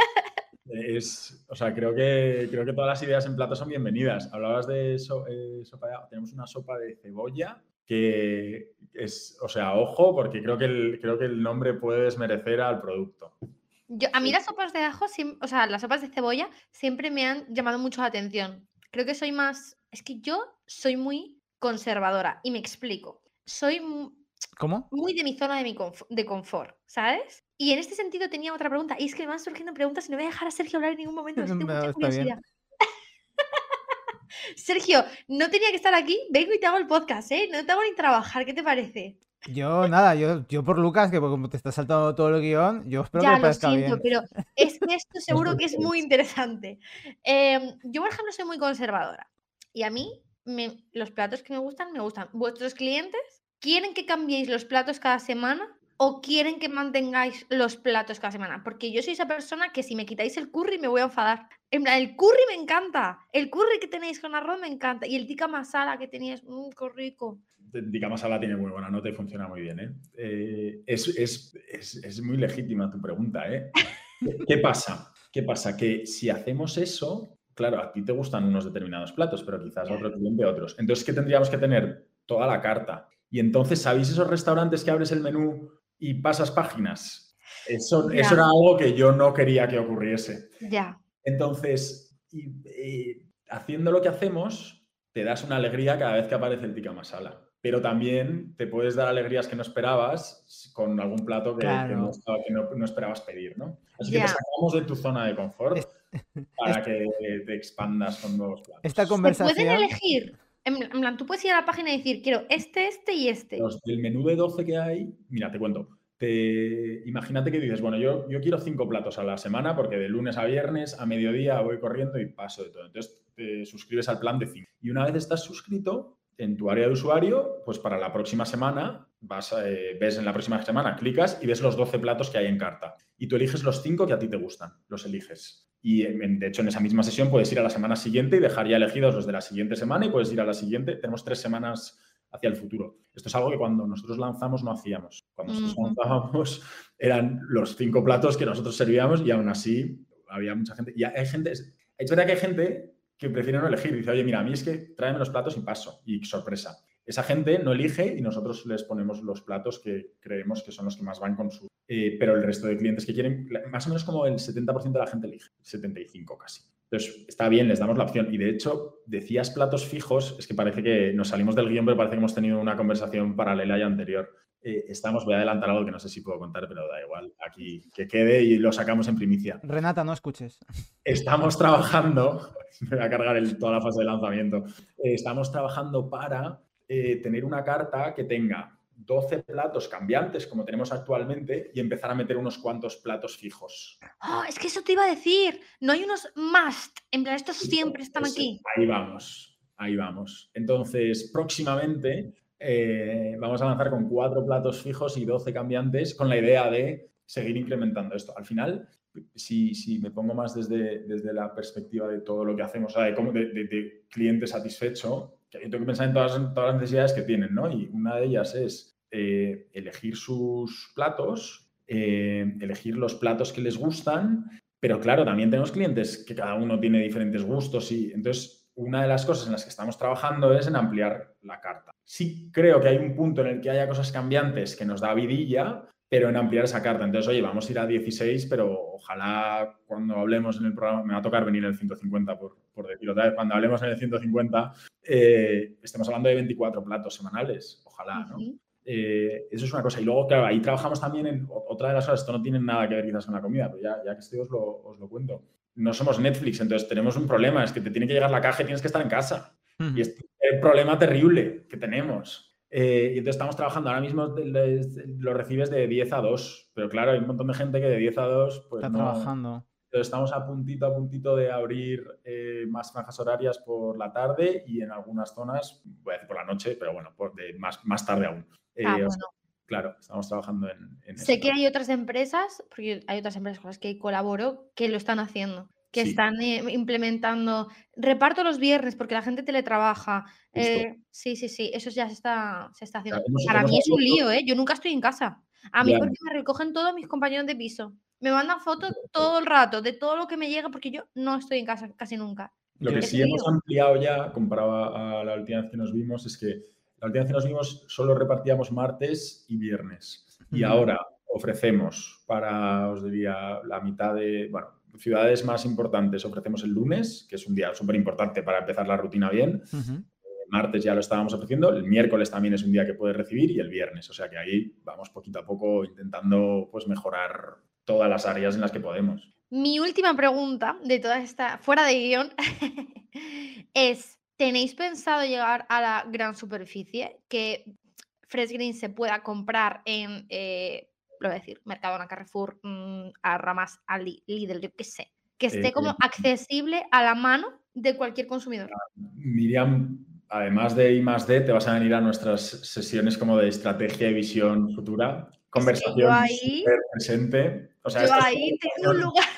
O sea, creo que todas las ideas en plato son bienvenidas. Hablabas de sopa de... Tenemos una sopa de cebolla que es, o sea, ojo, porque creo que el nombre puede desmerecer al producto. A mí las sopas de ajo, o sea, las sopas de cebolla siempre me han llamado mucho la atención. Creo que soy más... Es que yo soy muy conservadora y me explico. Soy... ¿Cómo? Muy de mi zona de confort, ¿sabes? Y en este sentido tenía otra pregunta. Y es que me van surgiendo preguntas y no voy a dejar a Sergio hablar en ningún momento. Tengo mucha curiosidad. Sergio, no tenía que estar aquí. Vengo y te hago el podcast, ¿eh? No te hago ni trabajar. ¿Qué te parece? Yo por Lucas, que como te estás saltando todo el guión, yo espero que me parezca bien. Ya, lo siento, pero es que esto seguro que es muy interesante. Yo, por ejemplo, soy muy conservadora. Y a mí, los platos que me gustan. ¿Vuestros clientes quieren que cambiéis los platos cada semana o quieren que mantengáis los platos cada semana? Porque yo soy esa persona que si me quitáis el curry me voy a enfadar. En plan, el curry me encanta. El curry que tenéis con arroz me encanta. Y el tikka masala que teníais, qué rico. Tikka masala tiene muy buena nota y funciona muy bien, ¿eh? Es muy legítima tu pregunta, ¿eh? ¿Qué pasa? Que si hacemos eso, claro, a ti te gustan unos determinados platos, pero quizás a otro cliente otros. Entonces, ¿qué tendríamos que tener? Toda la carta. Y entonces, ¿sabéis esos restaurantes que abres el menú y pasas páginas? Eso era algo que yo no quería que ocurriese. Ya. Entonces, haciendo lo que hacemos, te das una alegría cada vez que aparece el tikka masala. pero también te puedes dar alegrías que no esperabas con algún plato que Claro. no esperabas pedir, ¿no? Así que te Ya. sacamos de tu zona de confort Es- para que te expandas con nuevos Esta platos. ¿Se pueden conversación, elegir? En plan, tú puedes ir a la página y decir, quiero este y este. Los del menú de 12 que hay, mira, te cuento. Imagínate que dices, bueno, yo quiero 5 platos a la semana porque de lunes a viernes a mediodía voy corriendo y paso de todo. Entonces te suscribes al plan de 5. Y una vez estás suscrito, en tu área de usuario, pues para la próxima semana, ves en la próxima semana, clicas y ves los 12 platos que hay en carta. Y tú eliges los 5 que a ti te gustan, los eliges. Y de hecho en esa misma sesión puedes ir a la semana siguiente y dejar ya elegidos los de la siguiente semana y puedes ir a la siguiente. Tenemos 3 semanas hacia el futuro. Esto es algo que cuando nosotros lanzamos no hacíamos. Cuando nosotros lanzábamos eran los 5 platos que nosotros servíamos y aún así había mucha gente. Y hay gente, es verdad que hay gente que prefiere no elegir. Dice, oye, mira, a mí es que tráeme los platos y paso. Y sorpresa. Esa gente no elige y nosotros les ponemos los platos que creemos que son los que más van con su... pero el resto de clientes que quieren, más o menos como el 70% de la gente elige, 75 casi. Entonces, está bien, les damos la opción. Y de hecho, decías platos fijos, es que parece que nos salimos del guión, pero parece que hemos tenido una conversación paralela y anterior. Voy a adelantar algo que no sé si puedo contar, pero da igual, aquí que quede y lo sacamos en primicia. Renata, no escuches. Estamos trabajando, me voy a cargar toda la fase de lanzamiento, estamos trabajando para tener una carta que tenga 12 platos cambiantes como tenemos actualmente y empezar a meter unos cuantos platos fijos. Oh, es que eso te iba a decir. No hay unos must. En plan, estos siempre están aquí. Ahí vamos, ahí vamos. Entonces, próximamente vamos a lanzar con 4 platos fijos y 12 cambiantes con la idea de seguir incrementando esto. Al final, si me pongo más desde la perspectiva de todo lo que hacemos, o sea, de cliente satisfecho, que yo tengo que pensar en todas las necesidades que tienen, ¿no? Y una de ellas es elegir sus platos, elegir los platos que les gustan, pero claro, también tenemos clientes que cada uno tiene diferentes gustos y entonces una de las cosas en las que estamos trabajando es en ampliar la carta. Sí creo que hay un punto en el que haya cosas cambiantes que nos da vidilla, pero en ampliar esa carta. Entonces, oye, vamos a ir a 16, pero ojalá cuando hablemos en el programa, me va a tocar venir el 150 por decirlo otra vez, cuando hablemos en el 150 estemos hablando de 24 platos semanales, ojalá, ¿no? Eso es una cosa. Y luego, claro, ahí trabajamos también en otra de las cosas, esto no tiene nada que ver quizás con la comida, pero ya que estoy os lo cuento. No somos Netflix, entonces tenemos un problema, es que te tiene que llegar la caja y tienes que estar en casa. Y es el problema terrible que tenemos. Y entonces estamos trabajando, ahora mismo lo recibes de 10 a 2, pero claro, hay un montón de gente que de 10 a 2 pues Está no... trabajando. Entonces estamos a puntito de abrir más franjas horarias por la tarde y en algunas zonas, voy a decir por la noche, pero bueno, más tarde aún. Bueno. Claro, estamos trabajando en eso. Sé que hay otras empresas, porque hay otras empresas con las que colaboro, que lo están haciendo, que están implementando reparto los viernes porque la gente teletrabaja. Sí, eso ya se está haciendo. Para mí es un lío, yo nunca estoy en casa. A mí porque me recogen todos mis compañeros de piso. Me mandan fotos todo el rato de todo lo que me llega porque yo no estoy en casa casi nunca. Lo que sí hemos ampliado ya, comparado a la última vez que nos vimos, es que la última vez que nos vimos solo repartíamos martes y viernes. Y ahora ofrecemos para, os diría, la mitad de, bueno, ciudades más importantes ofrecemos el lunes, que es un día súper importante para empezar la rutina bien. Martes ya lo estábamos ofreciendo, el miércoles también es un día que puedes recibir y el viernes. O sea que ahí vamos poquito a poco intentando pues mejorar todas las áreas en las que podemos. Mi última pregunta de toda esta, fuera de guión, es, ¿tenéis pensado llegar a la gran superficie? Que Fresh Green se pueda comprar en, lo voy a decir, Mercadona, Carrefour, a Ramas, Aldi, Lidl, yo qué sé. Que esté como accesible a la mano de cualquier consumidor. Miriam, además de I+D, te vas a venir a nuestras sesiones como de estrategia y visión futura. Conversación súper presente. O sea, yo ahí tengo un lugar.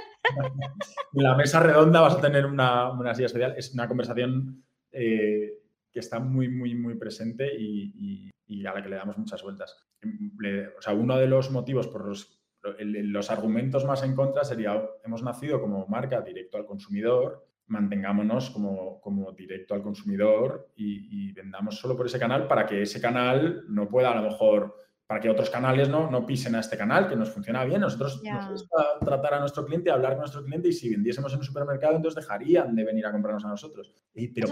En la mesa redonda vas a tener una silla especial. Es una conversación que está muy, muy, muy presente y a la que le damos muchas vueltas. O sea, uno de los motivos por los argumentos más en contra sería, hemos nacido como marca directo al consumidor, mantengámonos como directo al consumidor y vendamos solo por ese canal para que ese canal no pueda a lo mejor para que otros canales no pisen a este canal, que nos funciona bien. Nosotros nos gusta tratar a nuestro cliente, hablar con nuestro cliente, y si vendiésemos en un supermercado, entonces dejarían de venir a comprarnos a nosotros. Pero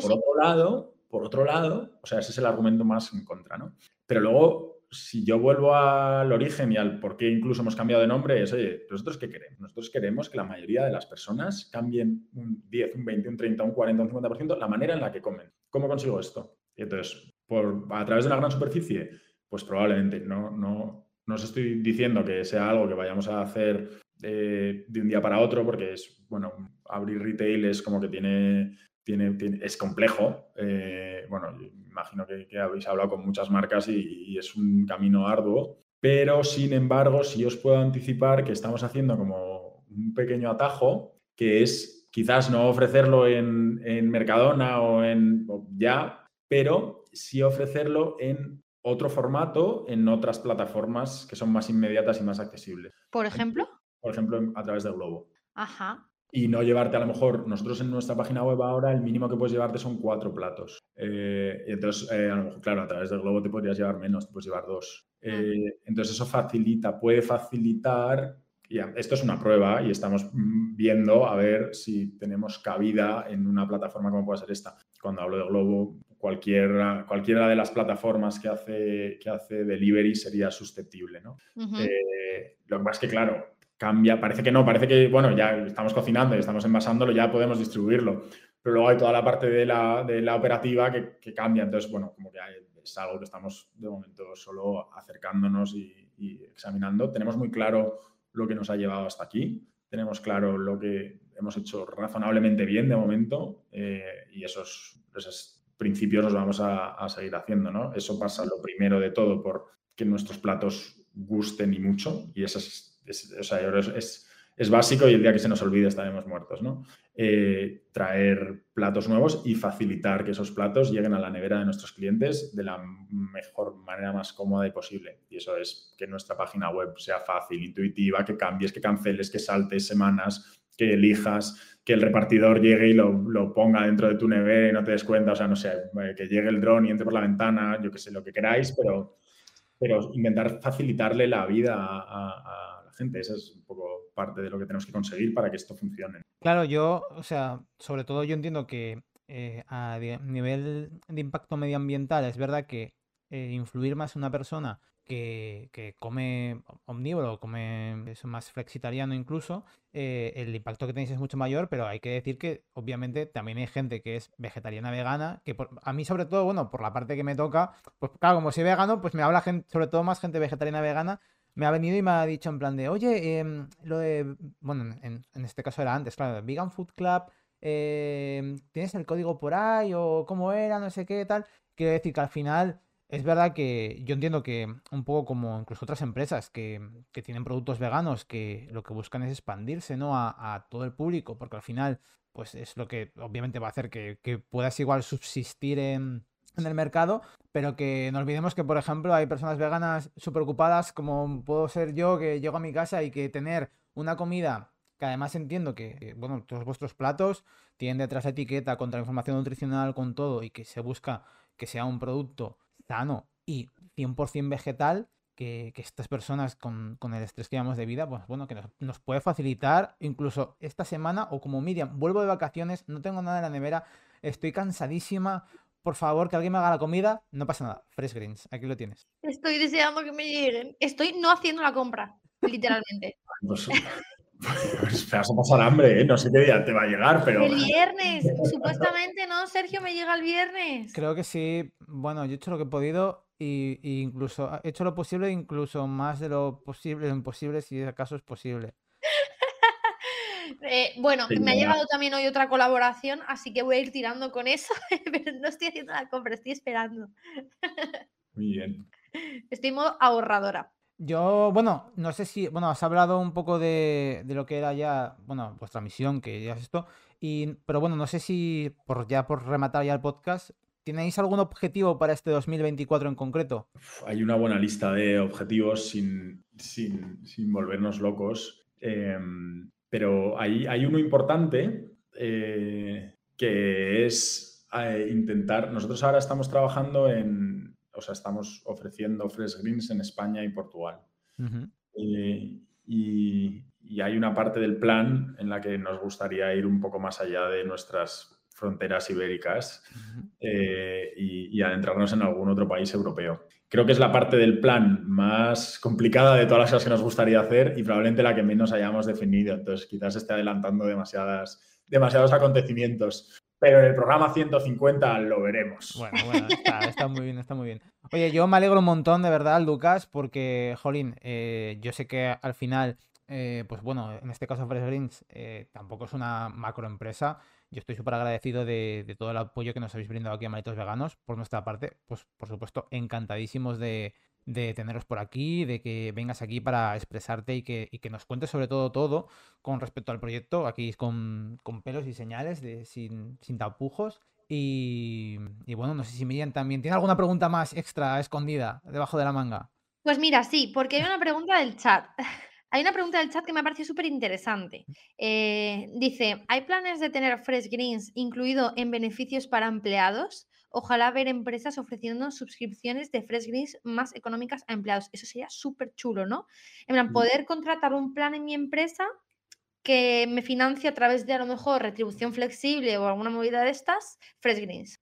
por otro lado, o sea, ese es el argumento más en contra, ¿no? Pero luego, si yo vuelvo al origen y al por qué incluso hemos cambiado de nombre, es, oye, ¿nosotros qué queremos? Nosotros queremos que la mayoría de las personas cambien un 10, un 20, un 30, un 40, un 50% la manera en la que comen. ¿Cómo consigo esto? Y entonces, a través de una gran superficie, pues probablemente no os estoy diciendo que sea algo que vayamos a hacer de un día para otro, porque es, bueno, abrir retail es como que es complejo. Bueno, imagino que habéis hablado con muchas marcas y es un camino arduo, pero sin embargo, sí os puedo anticipar que estamos haciendo como un pequeño atajo, que es quizás no ofrecerlo en Mercadona o ya, pero sí ofrecerlo en otro formato, en otras plataformas que son más inmediatas y más accesibles. ¿Por ejemplo? Por ejemplo, a través de Globo. Ajá. Y no llevarte, a lo mejor, nosotros en nuestra página web ahora el mínimo que puedes llevarte son 4 platos. Y entonces, a lo mejor, claro, a través del Globo te podrías llevar menos, te puedes llevar 2. Entonces eso puede facilitar, y esto es una prueba y estamos viendo a ver si tenemos cabida en una plataforma como puede ser esta. Cuando hablo de Globo, cualquiera de las plataformas que hace delivery sería susceptible, ¿no? Lo que pasa es que, claro, cambia, parece que, bueno, ya estamos cocinando y estamos envasándolo, ya podemos distribuirlo, pero luego hay toda la parte de la operativa que cambia. Entonces, bueno, como que es algo que estamos de momento solo acercándonos y examinando. Tenemos muy claro lo que nos ha llevado hasta aquí, tenemos claro lo que hemos hecho razonablemente bien de momento, y esos principios los vamos a seguir haciendo, ¿no? Eso pasa, lo primero de todo, por que nuestros platos gusten y mucho, y eso es básico, y el día que se nos olvide estaremos muertos, ¿no? Traer platos nuevos y facilitar que esos platos lleguen a la nevera de nuestros clientes de la mejor manera, más cómoda y posible. Y eso es que nuestra página web sea fácil, intuitiva, que cambies, que canceles, que saltes semanas, que elijas, que el repartidor llegue y lo ponga dentro de tu nevera y no te des cuenta. O sea, no sé, que llegue el dron y entre por la ventana, yo que sé, lo que queráis, pero intentar facilitarle la vida a la gente. Esa es un poco parte de lo que tenemos que conseguir para que esto funcione. Claro, yo, o sea, sobre todo yo entiendo que a nivel de impacto medioambiental es verdad que influir más en una persona que come omnívoro, come eso, más flexitariano incluso, el impacto que tenéis es mucho mayor, pero hay que decir que obviamente también hay gente que es vegetariana, vegana, que a mí sobre todo, bueno, por la parte que me toca, pues claro, como soy vegano, pues me habla gente, sobre todo más gente vegetariana, vegana. Me ha venido y me ha dicho en plan de, oye, lo de, bueno, en este caso era antes, claro, Vegan Food Club, ¿tienes el código por ahí o cómo era, no sé qué, tal? Quiero decir que al final es verdad que yo entiendo que un poco como incluso otras empresas que tienen productos veganos que lo que buscan es expandirse, ¿no? A todo el público, porque al final, pues es lo que obviamente va a hacer que puedas igual subsistir en el mercado, pero que no olvidemos que, por ejemplo, hay personas veganas súper ocupadas, como puedo ser yo, que llego a mi casa y que tener una comida, que además entiendo que, bueno, todos vuestros platos tienen detrás la etiqueta con la información nutricional, con todo, y que se busca que sea un producto sano y 100% vegetal, que estas personas con el estrés que llevamos de vida, pues bueno, que nos puede facilitar incluso esta semana, o como Miriam, vuelvo de vacaciones, no tengo nada en la nevera, estoy cansadísima, por favor, que alguien me haga la comida, no pasa nada. Fresh Greens, aquí lo tienes. Estoy deseando que me lleguen. Estoy no haciendo la compra, literalmente. Pues te vas a pasar hambre, ¿eh? No sé qué día te va a llegar, pero... El viernes, supuestamente, ¿no? Sergio, me llega el viernes. Creo que sí. Bueno, yo he hecho lo que he podido y incluso he hecho lo posible, incluso más de lo posible, lo imposible, si acaso es posible. Bueno, Sí, me ha ya. llegado también hoy otra colaboración, así que voy a ir tirando con eso, pero no estoy haciendo la compra, estoy esperando. Muy bien. Estoy en modo ahorradora. Yo, bueno, no sé si, bueno, has hablado un poco de lo que era ya, bueno, vuestra misión, que ya es esto, pero bueno, no sé si, por rematar ya el podcast, ¿tenéis algún objetivo para este 2024 en concreto? Hay una buena lista de objetivos sin volvernos locos, pero hay uno importante, que es intentar. Nosotros ahora estamos trabajando estamos ofreciendo Fresh Greens en España y Portugal. Ujú. Y hay una parte del plan en la que nos gustaría ir un poco más allá de nuestras fronteras ibéricas Ujú. y adentrarnos en algún otro país europeo. Creo que es la parte del plan más complicada de todas las cosas que nos gustaría hacer y probablemente la que menos hayamos definido. Entonces, quizás esté adelantando demasiados acontecimientos. Pero en el programa 150 lo veremos. Bueno, está muy bien, está muy bien. Oye, yo me alegro un montón, de verdad, Lucas, porque, jolín, yo sé que al final, pues bueno, en este caso Fresh Greens tampoco es una macroempresa. Yo estoy súper agradecido de todo el apoyo que nos habéis brindado aquí a Malditos Veganos. Por nuestra parte, pues por supuesto, encantadísimos de teneros por aquí, de que vengas aquí para expresarte y que nos cuentes sobre todo con respecto al proyecto, aquí con pelos y señales, sin tapujos. Y bueno, no sé si Miriam también tiene alguna pregunta más extra, escondida, debajo de la manga. Pues mira, sí, porque hay una pregunta del chat. Hay una pregunta del chat que me ha parecido súper interesante. Dice, ¿hay planes de tener Fresh Greens incluido en beneficios para empleados? Ojalá ver empresas ofreciendo suscripciones de Fresh Greens más económicas a empleados. Eso sería súper chulo, ¿no? En plan, poder contratar un plan en mi empresa que me financie a través de a lo mejor retribución flexible o alguna movida de estas, Fresh Greens.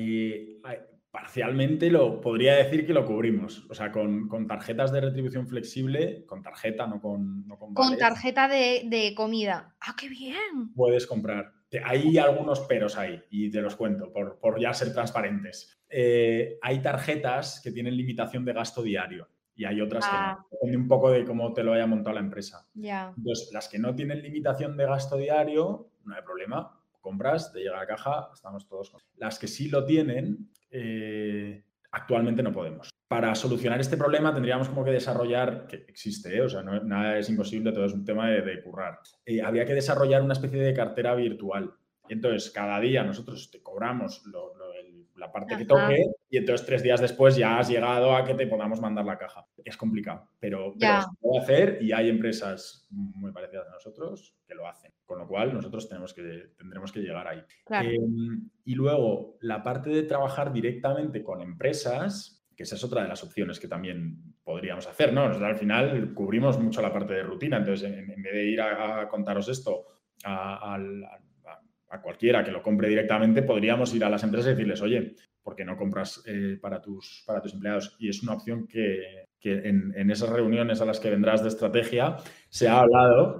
Parcialmente podría decir que lo cubrimos. O sea, con tarjetas de retribución flexible, con tarjeta, no con Con vales, tarjeta de comida. ¡Ah, qué bien! puedes comprar. Hay algunos peros ahí, y te los cuento, por ya ser transparentes. Hay tarjetas que tienen limitación de gasto diario y hay otras que no. Depende un poco de cómo te lo haya montado la empresa. Ya. Entonces, las que no tienen limitación de gasto diario, no hay problema. Compras, te llega a la caja, estamos todos con. Las que sí lo tienen, actualmente no podemos. Para solucionar este problema tendríamos como que desarrollar, que existe, o sea, nada es imposible, todo es un tema de currar. Habría que desarrollar una especie de cartera virtual. Entonces, cada día nosotros te cobramos la parte que toque y entonces 3 días después ya has llegado a que te podamos mandar la caja. Es complicado, pero se puede hacer y hay empresas muy parecidas a nosotros que lo hacen. Con lo cual, nosotros tendremos que llegar ahí. Claro. Y luego, la parte de trabajar directamente con empresas, que esa es otra de las opciones que también podríamos hacer, ¿no? Nosotros al final cubrimos mucho la parte de rutina, entonces en vez de ir a contaros esto a cualquiera que lo compre directamente, podríamos ir a las empresas y decirles, oye, ¿por qué no compras para tus empleados? Y es una opción que en esas reuniones a las que vendrás de estrategia se ha hablado.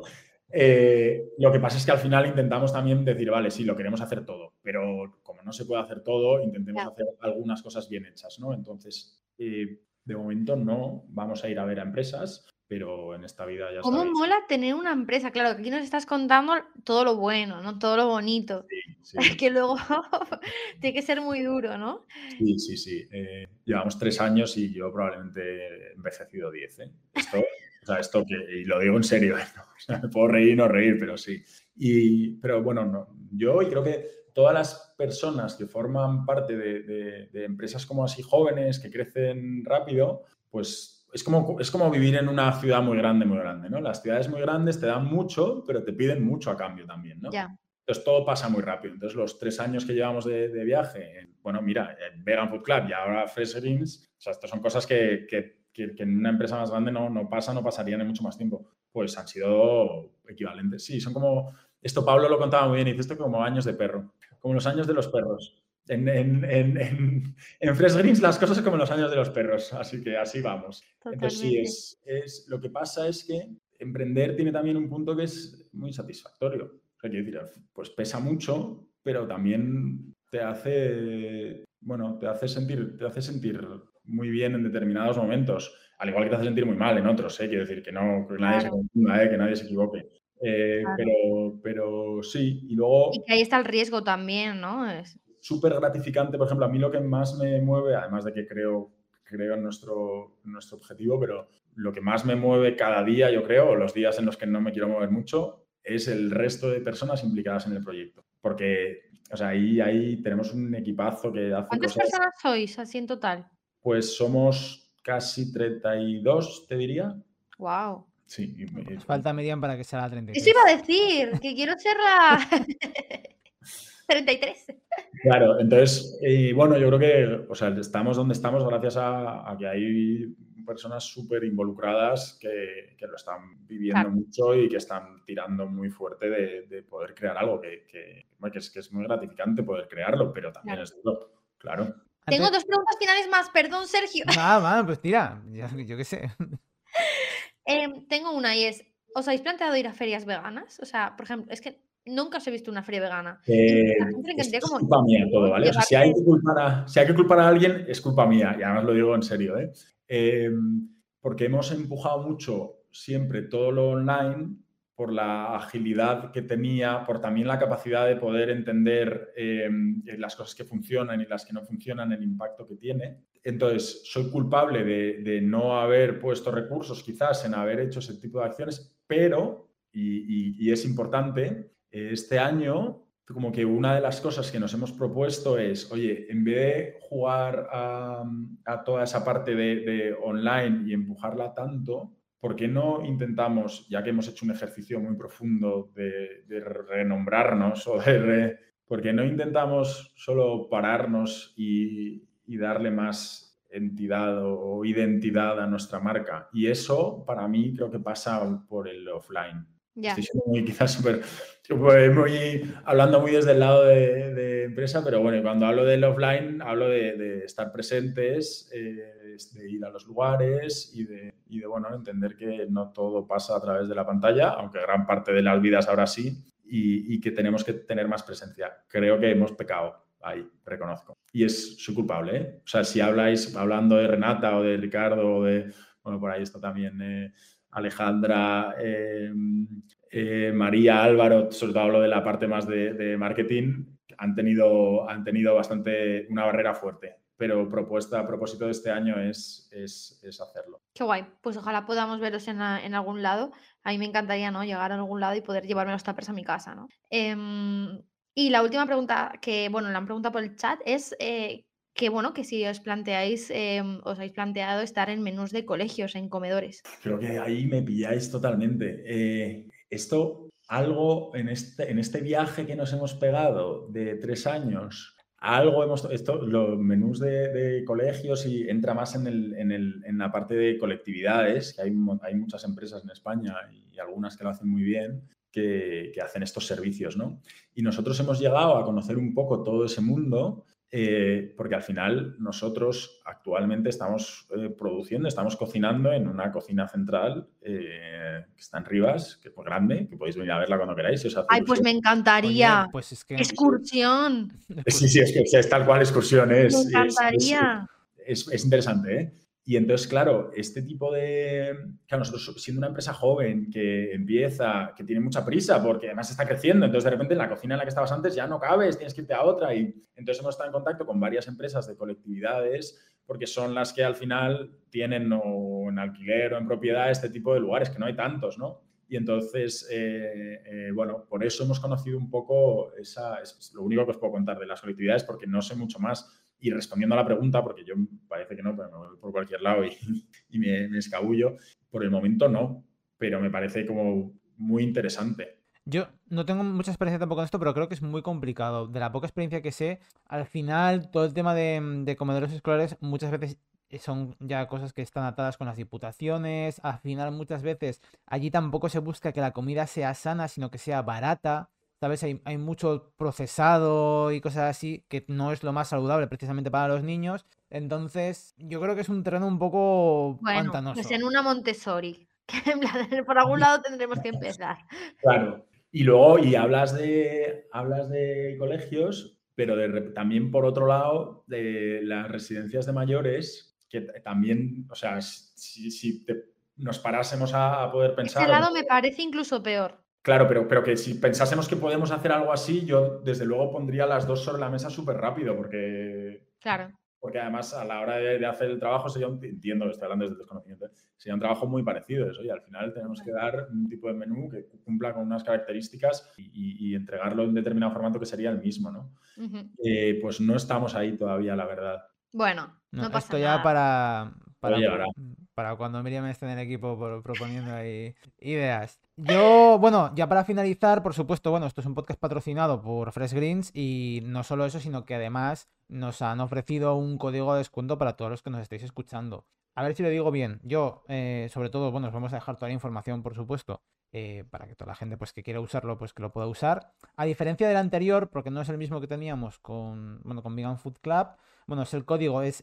Lo que pasa es que al final intentamos también decir, vale, sí, lo queremos hacer todo, pero como no se puede hacer todo, intentemos hacer algunas cosas bien hechas, ¿no? Entonces, de momento no vamos a ir a ver a empresas, pero en esta vida ya ¿Cómo sabéis. mola tener una empresa? Claro, aquí nos estás contando todo lo bueno, ¿no? Todo lo bonito. Sí. Que luego tiene que ser muy duro, ¿no? Sí. Llevamos 3 años y yo probablemente he envejecido 10, ¿eh? Esto y lo digo en serio, ¿no? O sea, me puedo reír o no reír, pero sí. Pero bueno, no, yo creo que todas las personas que forman parte de empresas como así jóvenes, que crecen rápido, pues es como vivir en una ciudad muy grande, ¿no? Las ciudades muy grandes te dan mucho, pero te piden mucho a cambio también, ¿no? Ya. Entonces todo pasa muy rápido. Entonces los 3 años que llevamos de viaje, bueno, mira, en Vegan Food Club y ahora Fresh Greens, o sea, estas son cosas que en una empresa más grande no pasarían en mucho más tiempo. Pues han sido equivalentes. Sí, son como, esto Pablo lo contaba muy bien, dice esto como años de perro, como los años de los perros. En Fresh Greens las cosas como los años de los perros, así que así vamos. Totalmente. Entonces sí, lo que pasa es que emprender tiene también un punto que es muy satisfactorio. O sea, quiero decir, pues pesa mucho, pero también te hace sentir muy bien en determinados momentos, al igual que te hace sentir muy mal en otros, quiero decir, que nadie se confunda, que nadie se equivoque. Pero sí, y luego. Y que ahí está el riesgo también, ¿no? Súper gratificante, por ejemplo, a mí lo que más me mueve, además de que creo en nuestro objetivo, pero lo que más me mueve cada día, yo creo, o los días en los que no me quiero mover mucho, es el resto de personas implicadas en el proyecto. Porque, o sea, ahí tenemos un equipazo que hace ¿Cuántas cosas. personas sois así en total? Pues somos casi 32, te diría. Wow. Sí. Nos falta Miriam para que sea la 33. Eso iba a decir, que quiero ser la 33. Claro, entonces, bueno, yo creo que, o sea, estamos donde estamos gracias a que hay personas súper involucradas que lo están viviendo Claro. mucho y que están tirando muy fuerte de poder crear algo bueno, que es muy gratificante poder crearlo, pero también Claro. es duro, claro. Tengo Antes, 2 preguntas finales más, perdón, Sergio. nada, pues tira, yo qué sé. Tengo una y es, ¿os habéis planteado ir a ferias veganas? O sea, por ejemplo, es que nunca os he visto una feria vegana y mucha gente le Esto encantaría es como, culpa mía ¿no? todo, ¿vale? O sea, si hay Llevarse que culpar a alguien, es culpa mía, y además lo digo en serio, ¿eh? Porque hemos empujado mucho siempre todo lo online por la agilidad que tenía, por también la capacidad de poder entender las cosas que funcionan y las que no funcionan, el impacto que tiene. Entonces, soy culpable de no haber puesto recursos quizás en haber hecho ese tipo de acciones, pero, y es importante, este año como que una de las cosas que nos hemos propuesto es, oye, en vez de jugar a toda esa parte de online y empujarla tanto, ¿por qué no intentamos, ya que hemos hecho un ejercicio muy profundo de renombrarnos ¿por qué no intentamos solo pararnos y darle más entidad o identidad a nuestra marca? Y eso para mí creo que pasa por el offline. Estoy ya. siendo quizás súper, hablando muy desde el lado de empresa, pero bueno, cuando hablo del offline, hablo de estar presentes, de ir a los lugares bueno, entender que no todo pasa a través de la pantalla, aunque gran parte de las vidas ahora sí, y que tenemos que tener más presencia. Creo que hemos pecado ahí, reconozco. Y soy culpable, ¿eh? O sea, si hablando de Renata o de Ricardo bueno, por ahí está también Alejandra, María, Álvaro, sobre todo hablo de la parte más de marketing, han tenido bastante una barrera fuerte, pero a propósito de este año es hacerlo. Qué guay. Pues ojalá podamos veros en algún lado. A mí me encantaría, ¿no? Llegar a algún lado y poder llevarme los tuppers a mi casa, ¿no? Y la última pregunta que, bueno, la han preguntado por el chat es que, bueno, que si os planteáis, os habéis planteado estar en menús de colegios, en comedores. Creo que ahí me pilláis totalmente. Esto, algo en este viaje que nos hemos pegado de 3 años, los menús de colegios y entra más en la parte de colectividades, que hay muchas empresas en España y algunas que lo hacen muy bien, que hacen estos servicios, ¿no? Y nosotros hemos llegado a conocer un poco todo ese mundo. Porque al final nosotros actualmente estamos produciendo, estamos cocinando en una cocina central que está en Rivas, que es muy grande, que podéis venir a verla cuando queráis, si os hace Ay, pues ilusión. me Oye, encantaría. pues es que, Excursión. Sí, sí, es tal cual excursión, Me encantaría. es interesante, ¿eh? Y entonces, claro, este tipo claro, nosotros siendo una empresa joven que empieza, que tiene mucha prisa porque además está creciendo, entonces de repente en la cocina en la que estabas antes ya no cabes, tienes que irte a otra y entonces hemos estado en contacto con varias empresas de colectividades porque son las que al final tienen o en alquiler o en propiedad este tipo de lugares, que no hay tantos, ¿no? Y entonces, bueno, por eso hemos conocido un poco es lo único que os puedo contar de las colectividades porque no sé mucho más. Y respondiendo a la pregunta, porque yo parece que no, pero me voy por cualquier lado y me escabullo, por el momento no, pero me parece como muy interesante. yo no tengo mucha experiencia tampoco en esto, pero creo que es muy complicado. De la poca experiencia que sé, al final todo el tema de comedores escolares muchas veces son ya cosas que están atadas con las diputaciones. Al final muchas veces allí tampoco se busca que la comida sea sana, sino que sea barata. ¿Sabes? Hay mucho procesado y cosas así que no es lo más saludable precisamente para los niños. Entonces, yo creo que es un terreno un poco Bueno, pues pantanoso. en una Montessori. Que en plan, por algún lado tendremos que empezar. Claro. Y luego, hablas de colegios, pero también por otro lado, de las residencias de mayores, que también, o sea, si nos parásemos a poder Ese pensar, lado me parece incluso peor. claro, pero que si pensásemos que podemos hacer algo así, yo desde luego pondría las dos sobre la mesa súper rápido, Claro. porque además a la hora de hacer el trabajo entiendo, estoy hablando desde el desconocimiento, sería un trabajo muy parecido. Oye, al final tenemos que dar un tipo de menú que cumpla con unas características y entregarlo en determinado formato que sería el mismo, ¿no? Ujú. Pues no estamos ahí todavía, la verdad. Bueno, No, no pasa esto ya nada. Pero para llegará. para cuando Miriam esté en el equipo proponiendo ahí ideas. Yo, bueno, ya para finalizar, por supuesto, bueno, esto es un podcast patrocinado por Fresh Greens y no solo eso, sino que además nos han ofrecido un código de descuento para todos los que nos estáis escuchando. A ver si lo digo bien. Yo, sobre todo, bueno, os vamos a dejar toda la información, por supuesto, para que toda la gente pues que quiera usarlo, pues que lo pueda usar. A diferencia del anterior, porque no es el mismo que teníamos con, bueno, con Vegan Food Club, bueno, el código es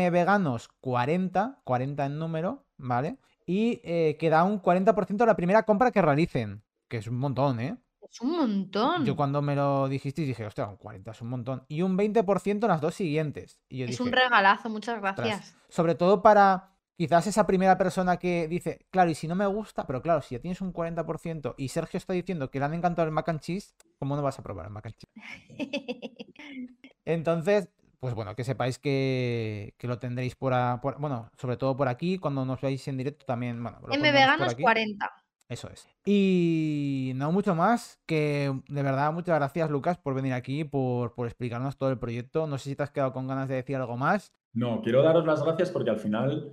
mveganos40, 40 en número, ¿vale? Y que da un 40% a la primera compra que realicen, que es un montón, ¿eh? Es un Yo montón. cuando me lo dijisteis dije, hostia, un 40 es un montón. Y un 20% en las dos siguientes. Y yo Es dije, un regalazo, muchas ostras, gracias. sobre todo para quizás esa primera persona que dice, claro, y si no me gusta, pero claro, si ya tienes un 40% y Sergio está diciendo que le han encantado el mac and cheese, ¿cómo no vas a probar el mac and cheese? Entonces, pues bueno, que sepáis que lo tendréis bueno, sobre todo por aquí, cuando nos veáis en directo también, bueno, lo pondremos por aquí. mveganos40. Eso es. Y no mucho más, que de verdad muchas gracias, Lucas, por venir aquí, por explicarnos todo el proyecto. No sé si te has quedado con ganas de decir algo más. No, quiero daros las gracias porque al final,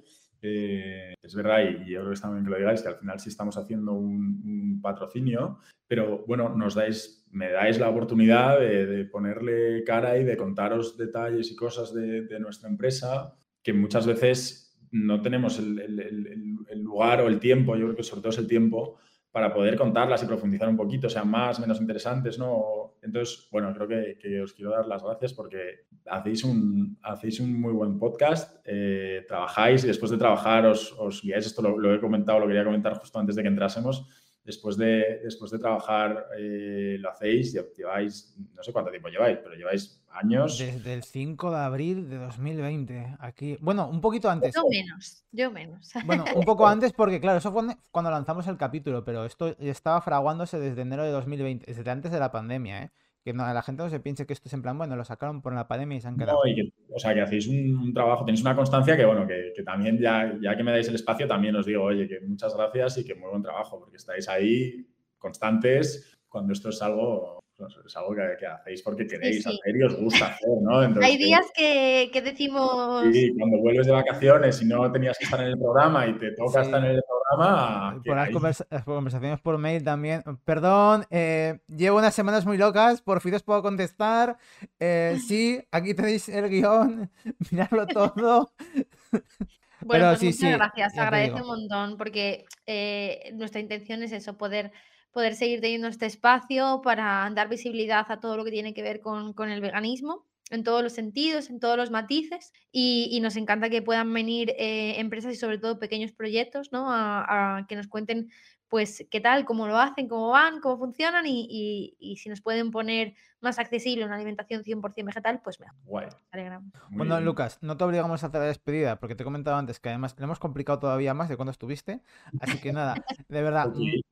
es verdad, y yo creo que está bien que lo digáis, que al final sí estamos haciendo un patrocinio, pero bueno, me dais la oportunidad de ponerle cara y de contaros detalles y cosas de nuestra empresa que muchas veces no tenemos el lugar o el tiempo, yo creo que sobre todo es el tiempo, para poder contarlas y profundizar un poquito, sean más, menos interesantes, ¿no? Entonces, bueno, creo que os quiero dar las gracias porque hacéis un muy buen podcast, trabajáis y después de trabajar os guiáis. Esto lo he comentado, lo quería comentar justo antes de que entrásemos. Después de trabajar lo hacéis, lleváis, no sé cuánto tiempo lleváis, pero lleváis años. Desde el 5 de abril de 2020. Aquí, bueno, un poquito antes. Yo menos. Bueno, un poco antes porque, claro, eso fue cuando lanzamos el capítulo, pero esto estaba fraguándose desde enero de 2020, desde antes de la pandemia, ¿eh? Que la gente no se piense que esto es en plan, bueno, lo sacaron por la pandemia y se han quedado. No, o sea, que hacéis un trabajo, tenéis una constancia que, bueno, que también ya que me dais el espacio, también os digo, oye, que muchas gracias y que muy buen trabajo, porque estáis ahí constantes cuando esto es algo que hacéis porque queréis hacer y os gusta hacer, ¿no? Entonces, hay días que decimos... Sí, cuando vuelves de vacaciones y no tenías que estar en el programa y te toca estar en el programa... Por las conversaciones por mail también. Perdón, llevo unas semanas muy locas, por fin os puedo contestar. Sí, aquí tenéis el guión, miradlo todo. Bueno, pero pues sí, muchas gracias, se ya te agradece digo. un montón porque nuestra intención es eso, poder seguir teniendo este espacio para dar visibilidad a todo lo que tiene que ver con el veganismo, en todos los sentidos, en todos los matices, y nos encanta que puedan venir empresas y sobre todo pequeños proyectos, ¿no? A que nos cuenten pues qué tal, cómo lo hacen, cómo van, cómo funcionan y si nos pueden poner más accesible una alimentación 100% vegetal, pues mejor. Guay. Bueno, bien. Lucas, no te obligamos a hacer la despedida porque te he comentado antes que además le hemos complicado todavía más de cuando estuviste. Así que nada, de verdad.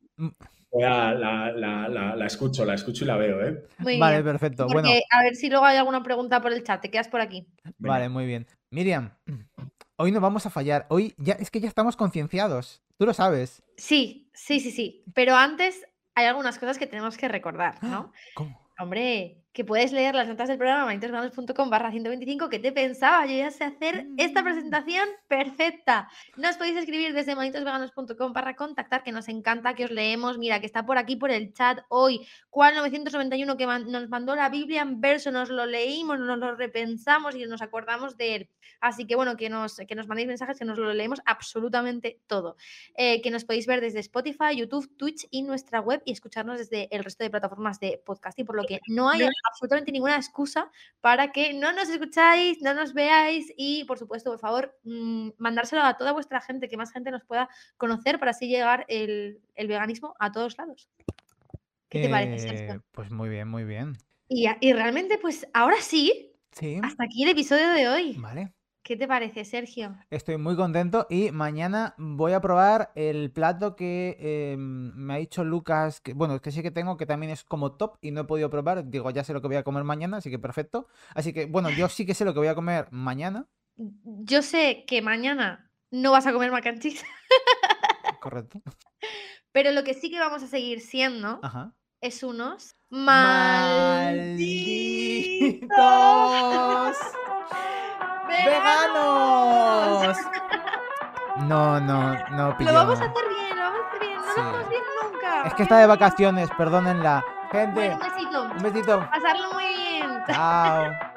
La escucho y la veo, ¿eh? Muy vale, bien. perfecto. Porque, bueno, a ver si luego hay alguna pregunta por el chat. Te quedas por aquí. Vale, muy bien. Miriam, hoy no vamos a fallar. Hoy ya es que ya estamos concienciados. Tú lo sabes. Sí. Pero antes hay algunas cosas que tenemos que recordar, ¿no? ¿Cómo? Hombre, que puedes leer las notas del programa manitosveganos.com/125. ¿Qué te pensaba? Yo ya sé hacer esta presentación perfecta. Nos podéis escribir desde manitosveganos.com/contactar, que nos encanta, que os leemos. Mira, que está por aquí por el chat hoy, Juan 991, que nos mandó la Biblia en verso, nos lo leímos, nos lo repensamos y nos acordamos de él. Así que bueno, que nos mandéis mensajes, que nos lo leemos absolutamente todo. Que nos podéis ver desde Spotify, YouTube, Twitch y nuestra web y escucharnos desde el resto de plataformas de podcasting, por lo que no hay absolutamente ninguna excusa para que no nos escucháis, no nos veáis y, por supuesto, por favor, mandárselo a toda vuestra gente, que más gente nos pueda conocer para así llegar el veganismo a todos lados. ¿Qué te parece, Sergio? Pues muy bien, muy bien. Y realmente, pues ahora sí, hasta aquí el episodio de hoy. Vale. ¿Qué te parece, Sergio? Estoy muy contento y mañana voy a probar el plato que me ha dicho Lucas, que bueno, que sí que tengo, que también es como top y no he podido probar. Digo, ya sé lo que voy a comer mañana, así que perfecto. Así que, bueno, yo sí que sé lo que voy a comer mañana. Yo sé que mañana no vas a comer mac and cheese. Correcto. Pero lo que sí que vamos a seguir siendo es unos malditos veganos. No Lo pilló. vamos a hacer bien, lo vamos a hacer bien. No Sí. lo hacemos bien nunca. Es que está de vacaciones, perdónenla. Gente, Bueno, un besito. un besito. Pasarlo muy bien. Chao.